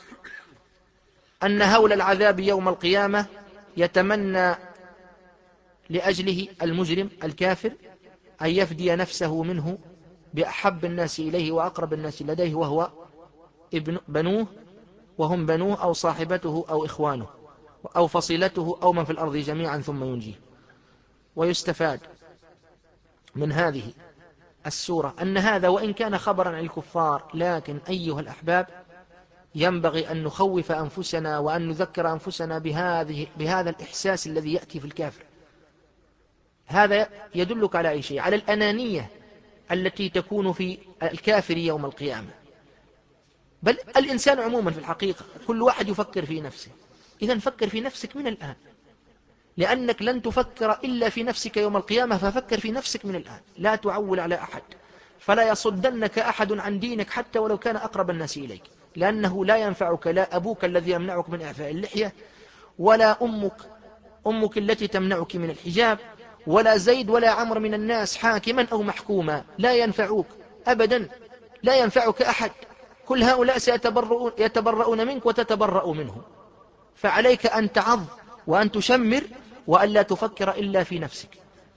أن هول العذاب يوم القيامة يتمنى لأجله المجرم الكافر أن يفدي نفسه منه بأحب الناس إليه وأقرب الناس لديه، وهو ابن بنوه، وهم بنوه أو صاحبته أو إخوانه أو فصيلته أو من في الأرض جميعا ثم ينجيه. ويستفاد من هذه السورة أن هذا وإن كان خبرا عن الكفار، لكن أيها الأحباب ينبغي أن نخوف أنفسنا وأن نذكر أنفسنا بهذه بهذا الإحساس الذي يأتي في الكافر. هذا يدلك على أي شيء؟ على الأنانية التي تكون في الكافر يوم القيامة، بل الإنسان عموما في الحقيقة كل واحد يفكر في نفسه. إذن فكر في نفسك من الآن، لأنك لن تفكر إلا في نفسك يوم القيامة، ففكر في نفسك من الآن، لا تعول على أحد، فلا يصدنك أحد عن دينك حتى ولو كان أقرب الناس إليك، لأنه لا ينفعك لا أبوك الذي يمنعك من إعفاء اللحية، ولا أمك أمك التي تمنعك من الحجاب، ولا زيد ولا عمر من الناس حاكما أو محكوما، لا ينفعوك أبدا، لا ينفعك أحد. كل هؤلاء سيتبرؤون يتبرؤون منك وتتبرأ منهم، فعليك أن تعظ وأن تشمر وأن لا تفكر إلا في نفسك.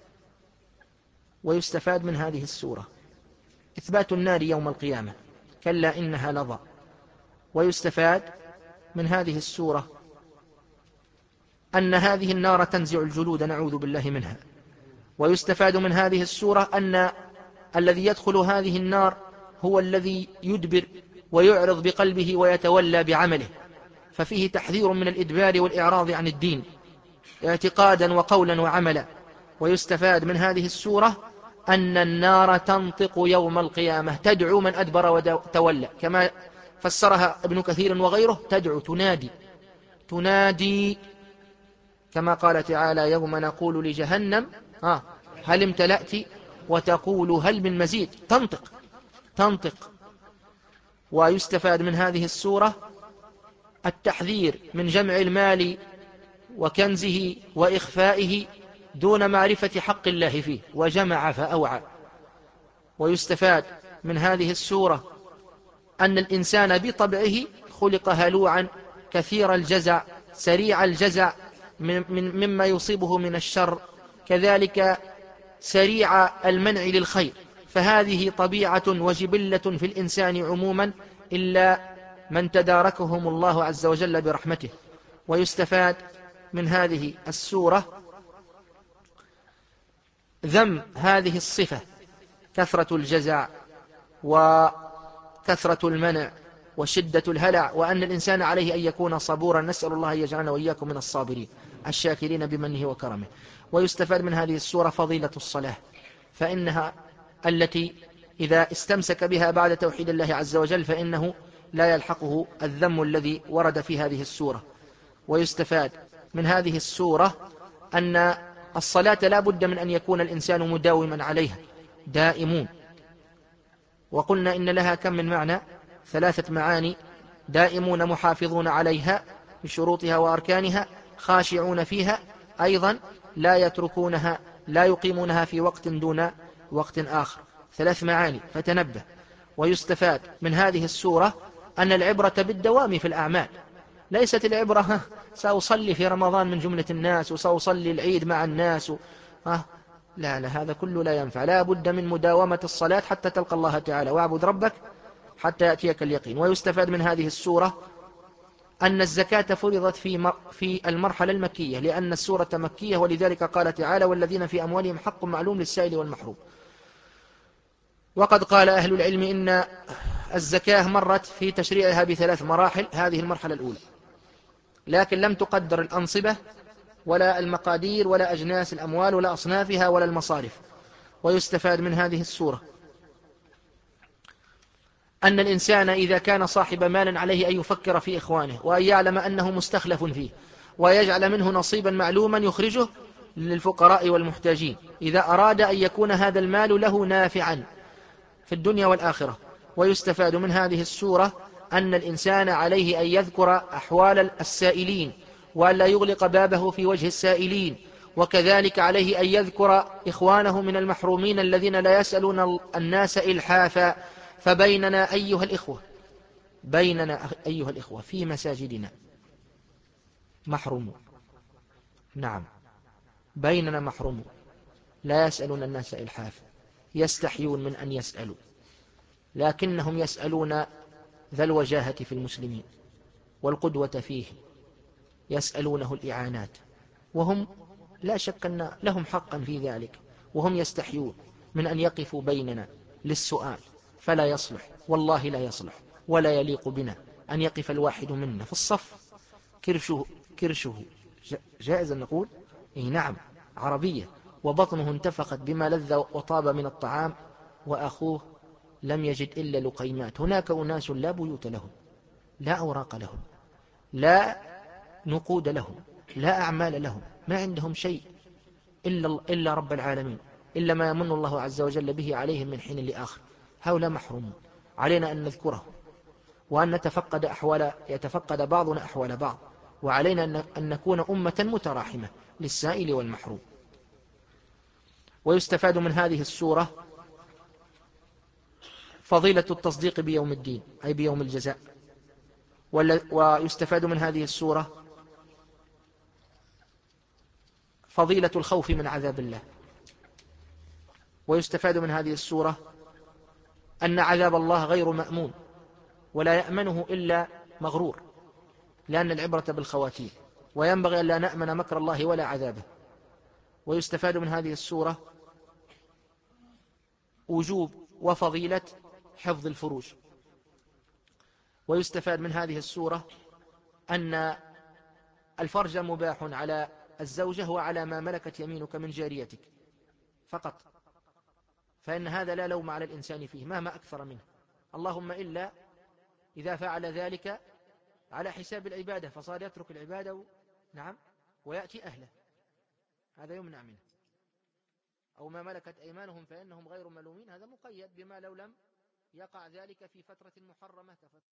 ويستفاد من هذه السورة إثبات النار يوم القيامة، كلا إنها لظى. ويستفاد من هذه السورة أن هذه النار تنزع الجلود، نعوذ بالله منها. ويستفاد من هذه السورة أن الذي يدخل هذه النار هو الذي يدبر ويعرض بقلبه ويتولى بعمله، ففيه تحذير من الإدبار والإعراض عن الدين اعتقادا وقولا وعملا. ويستفاد من هذه السورة أن النار تنطق يوم القيامة، تدعو من أدبر وتولى، كما فسرها ابن كثير وغيره، تدعو تنادي تنادي كما قال تعالى يوم نقول لجهنم آه هل امتلأت وتقول هل من مزيد، تنطق تنطق. ويستفاد من هذه السورة التحذير من جمع المال وكنزه وإخفائه دون معرفة حق الله فيه، وجمع فأوعى. ويستفاد من هذه السورة أن الإنسان بطبعه خلق هلوعا كثير الجزع سريع الجزع مما يصيبه من الشر، كذلك سريع المنع للخير، فهذه طبيعة وجبلة في الإنسان عموما إلا من تداركهم الله عز وجل برحمته. ويستفاد من هذه السورة ذم هذه الصفة، كثرة الجزع وكثرة المنع وشدة الهلع، وأن الإنسان عليه أن يكون صبورا. نسأل الله أن يجعلنا وإياكم من الصابرين الشاكرين بمنه وكرمه. ويستفاد من هذه السورة فضيلة الصلاة، فإنها التي إذا استمسك بها بعد توحيد الله عز وجل فإنه لا يلحقه الذم الذي ورد في هذه السورة. ويستفاد من هذه السورة أن الصلاة لا بد من أن يكون الإنسان مداوما عليها دائمون. وقلنا إن لها كم من معنى؟ ثلاثة معاني دائمون محافظون عليها بشروطها وأركانها، خاشعون فيها أيضا، لا يتركونها لا يقيمونها في وقت دون وقت آخر. ثلاث معاني فتنبه. ويستفاد من هذه السورة أن العبرة بالدوام في الأعمال، ليست العبرة ها سأصلي في رمضان من جملة الناس وسأصلي العيد مع الناس و... ها لا لا، هذا كله لا ينفع. لا بد من مداومة الصلاة حتى تلقى الله تعالى، واعبد ربك حتى يأتيك اليقين. ويستفاد من هذه السورة أن الزكاة فرضت في في المرحلة المكية، لأن السورة مكية، ولذلك قال تعالى: والذين في أموالهم حق معلوم للسائل والمحروم. وقد قال أهل العلم إن الزكاة مرت في تشريعها بثلاث مراحل، هذه المرحلة الأولى، لكن لم تقدر الأنصبة ولا المقادير ولا أجناس الأموال ولا أصنافها ولا المصارف. ويستفاد من هذه السورة أن الإنسان إذا كان صاحب مال عليه أن يفكر في إخوانه، وأن يعلم أنه مستخلف فيه، ويجعل منه نصيبا معلوما يخرجه للفقراء والمحتاجين، إذا أراد أن يكون هذا المال له نافعا في الدنيا والآخرة. ويستفاد من هذه السورة أن الإنسان عليه أن يذكر أحوال السائلين، وأن لا يغلق بابه في وجه السائلين، وكذلك عليه أن يذكر إخوانه من المحرومين الذين لا يسألون الناس إلحافا. فبيننا أيها الإخوة بيننا أيها الإخوة في مساجدنا محرومون، نعم بيننا محرومون لا يسألون الناس إلحافا، يستحيون من أن يسألوا، لكنهم يسألون ذا الوجاهة في المسلمين والقدوة فيهم، يسألونه الإعانات، وهم لا شك أن لهم حقا في ذلك، وهم يستحيون من أن يقفوا بيننا للسؤال، فلا يصلح، والله لا يصلح ولا يليق بنا أن يقف الواحد منا في الصف كرشه, كرشه جائز أن نقول إيه نعم عربية، وبطنه انتفخت بما لذ وطاب من الطعام، وأخوه لم يجد إلا لقيمات. هناك أناس لا بيوت لهم، لا أوراق لهم، لا نقود لهم، لا أعمال لهم، ما عندهم شيء إلا, إلا رب العالمين، إلا ما يمن الله عز وجل به عليهم من حين لآخر. هؤلاء محرومون، علينا أن نذكره، وأن نتفقد أحوال يتفقد بعضنا أحوال بعض، وعلينا أن نكون أمة متراحمة للسائل والمحروم. ويستفاد من هذه السورة فضيلة التصديق بيوم الدين، أي بيوم الجزاء. ويستفاد من هذه السورة فضيلة الخوف من عذاب الله. ويستفاد من هذه السورة أن عذاب الله غير مأمون، ولا يأمنه إلا مغرور، لأن العبرة بالخواتيم، وينبغي أن لا نأمن مكر الله ولا عذابه. ويستفاد من هذه السورة وجوب وفضيلة حفظ الفروج. ويستفاد من هذه السورة أن الفرج مباح على الزوجة وعلى ما ملكت يمينك من جاريتك فقط، فإن هذا لا لوم على الإنسان فيه مهما أكثر منه، اللهم إلا إذا فعل ذلك على حساب العبادة فصار يترك العبادة نعم ويأتي أهله، هذا يمنع منه. أو ما ملكت أيمانهم فإنهم غير ملومين، هذا مقيد بما لو لم يقع ذلك في فترة محرمة.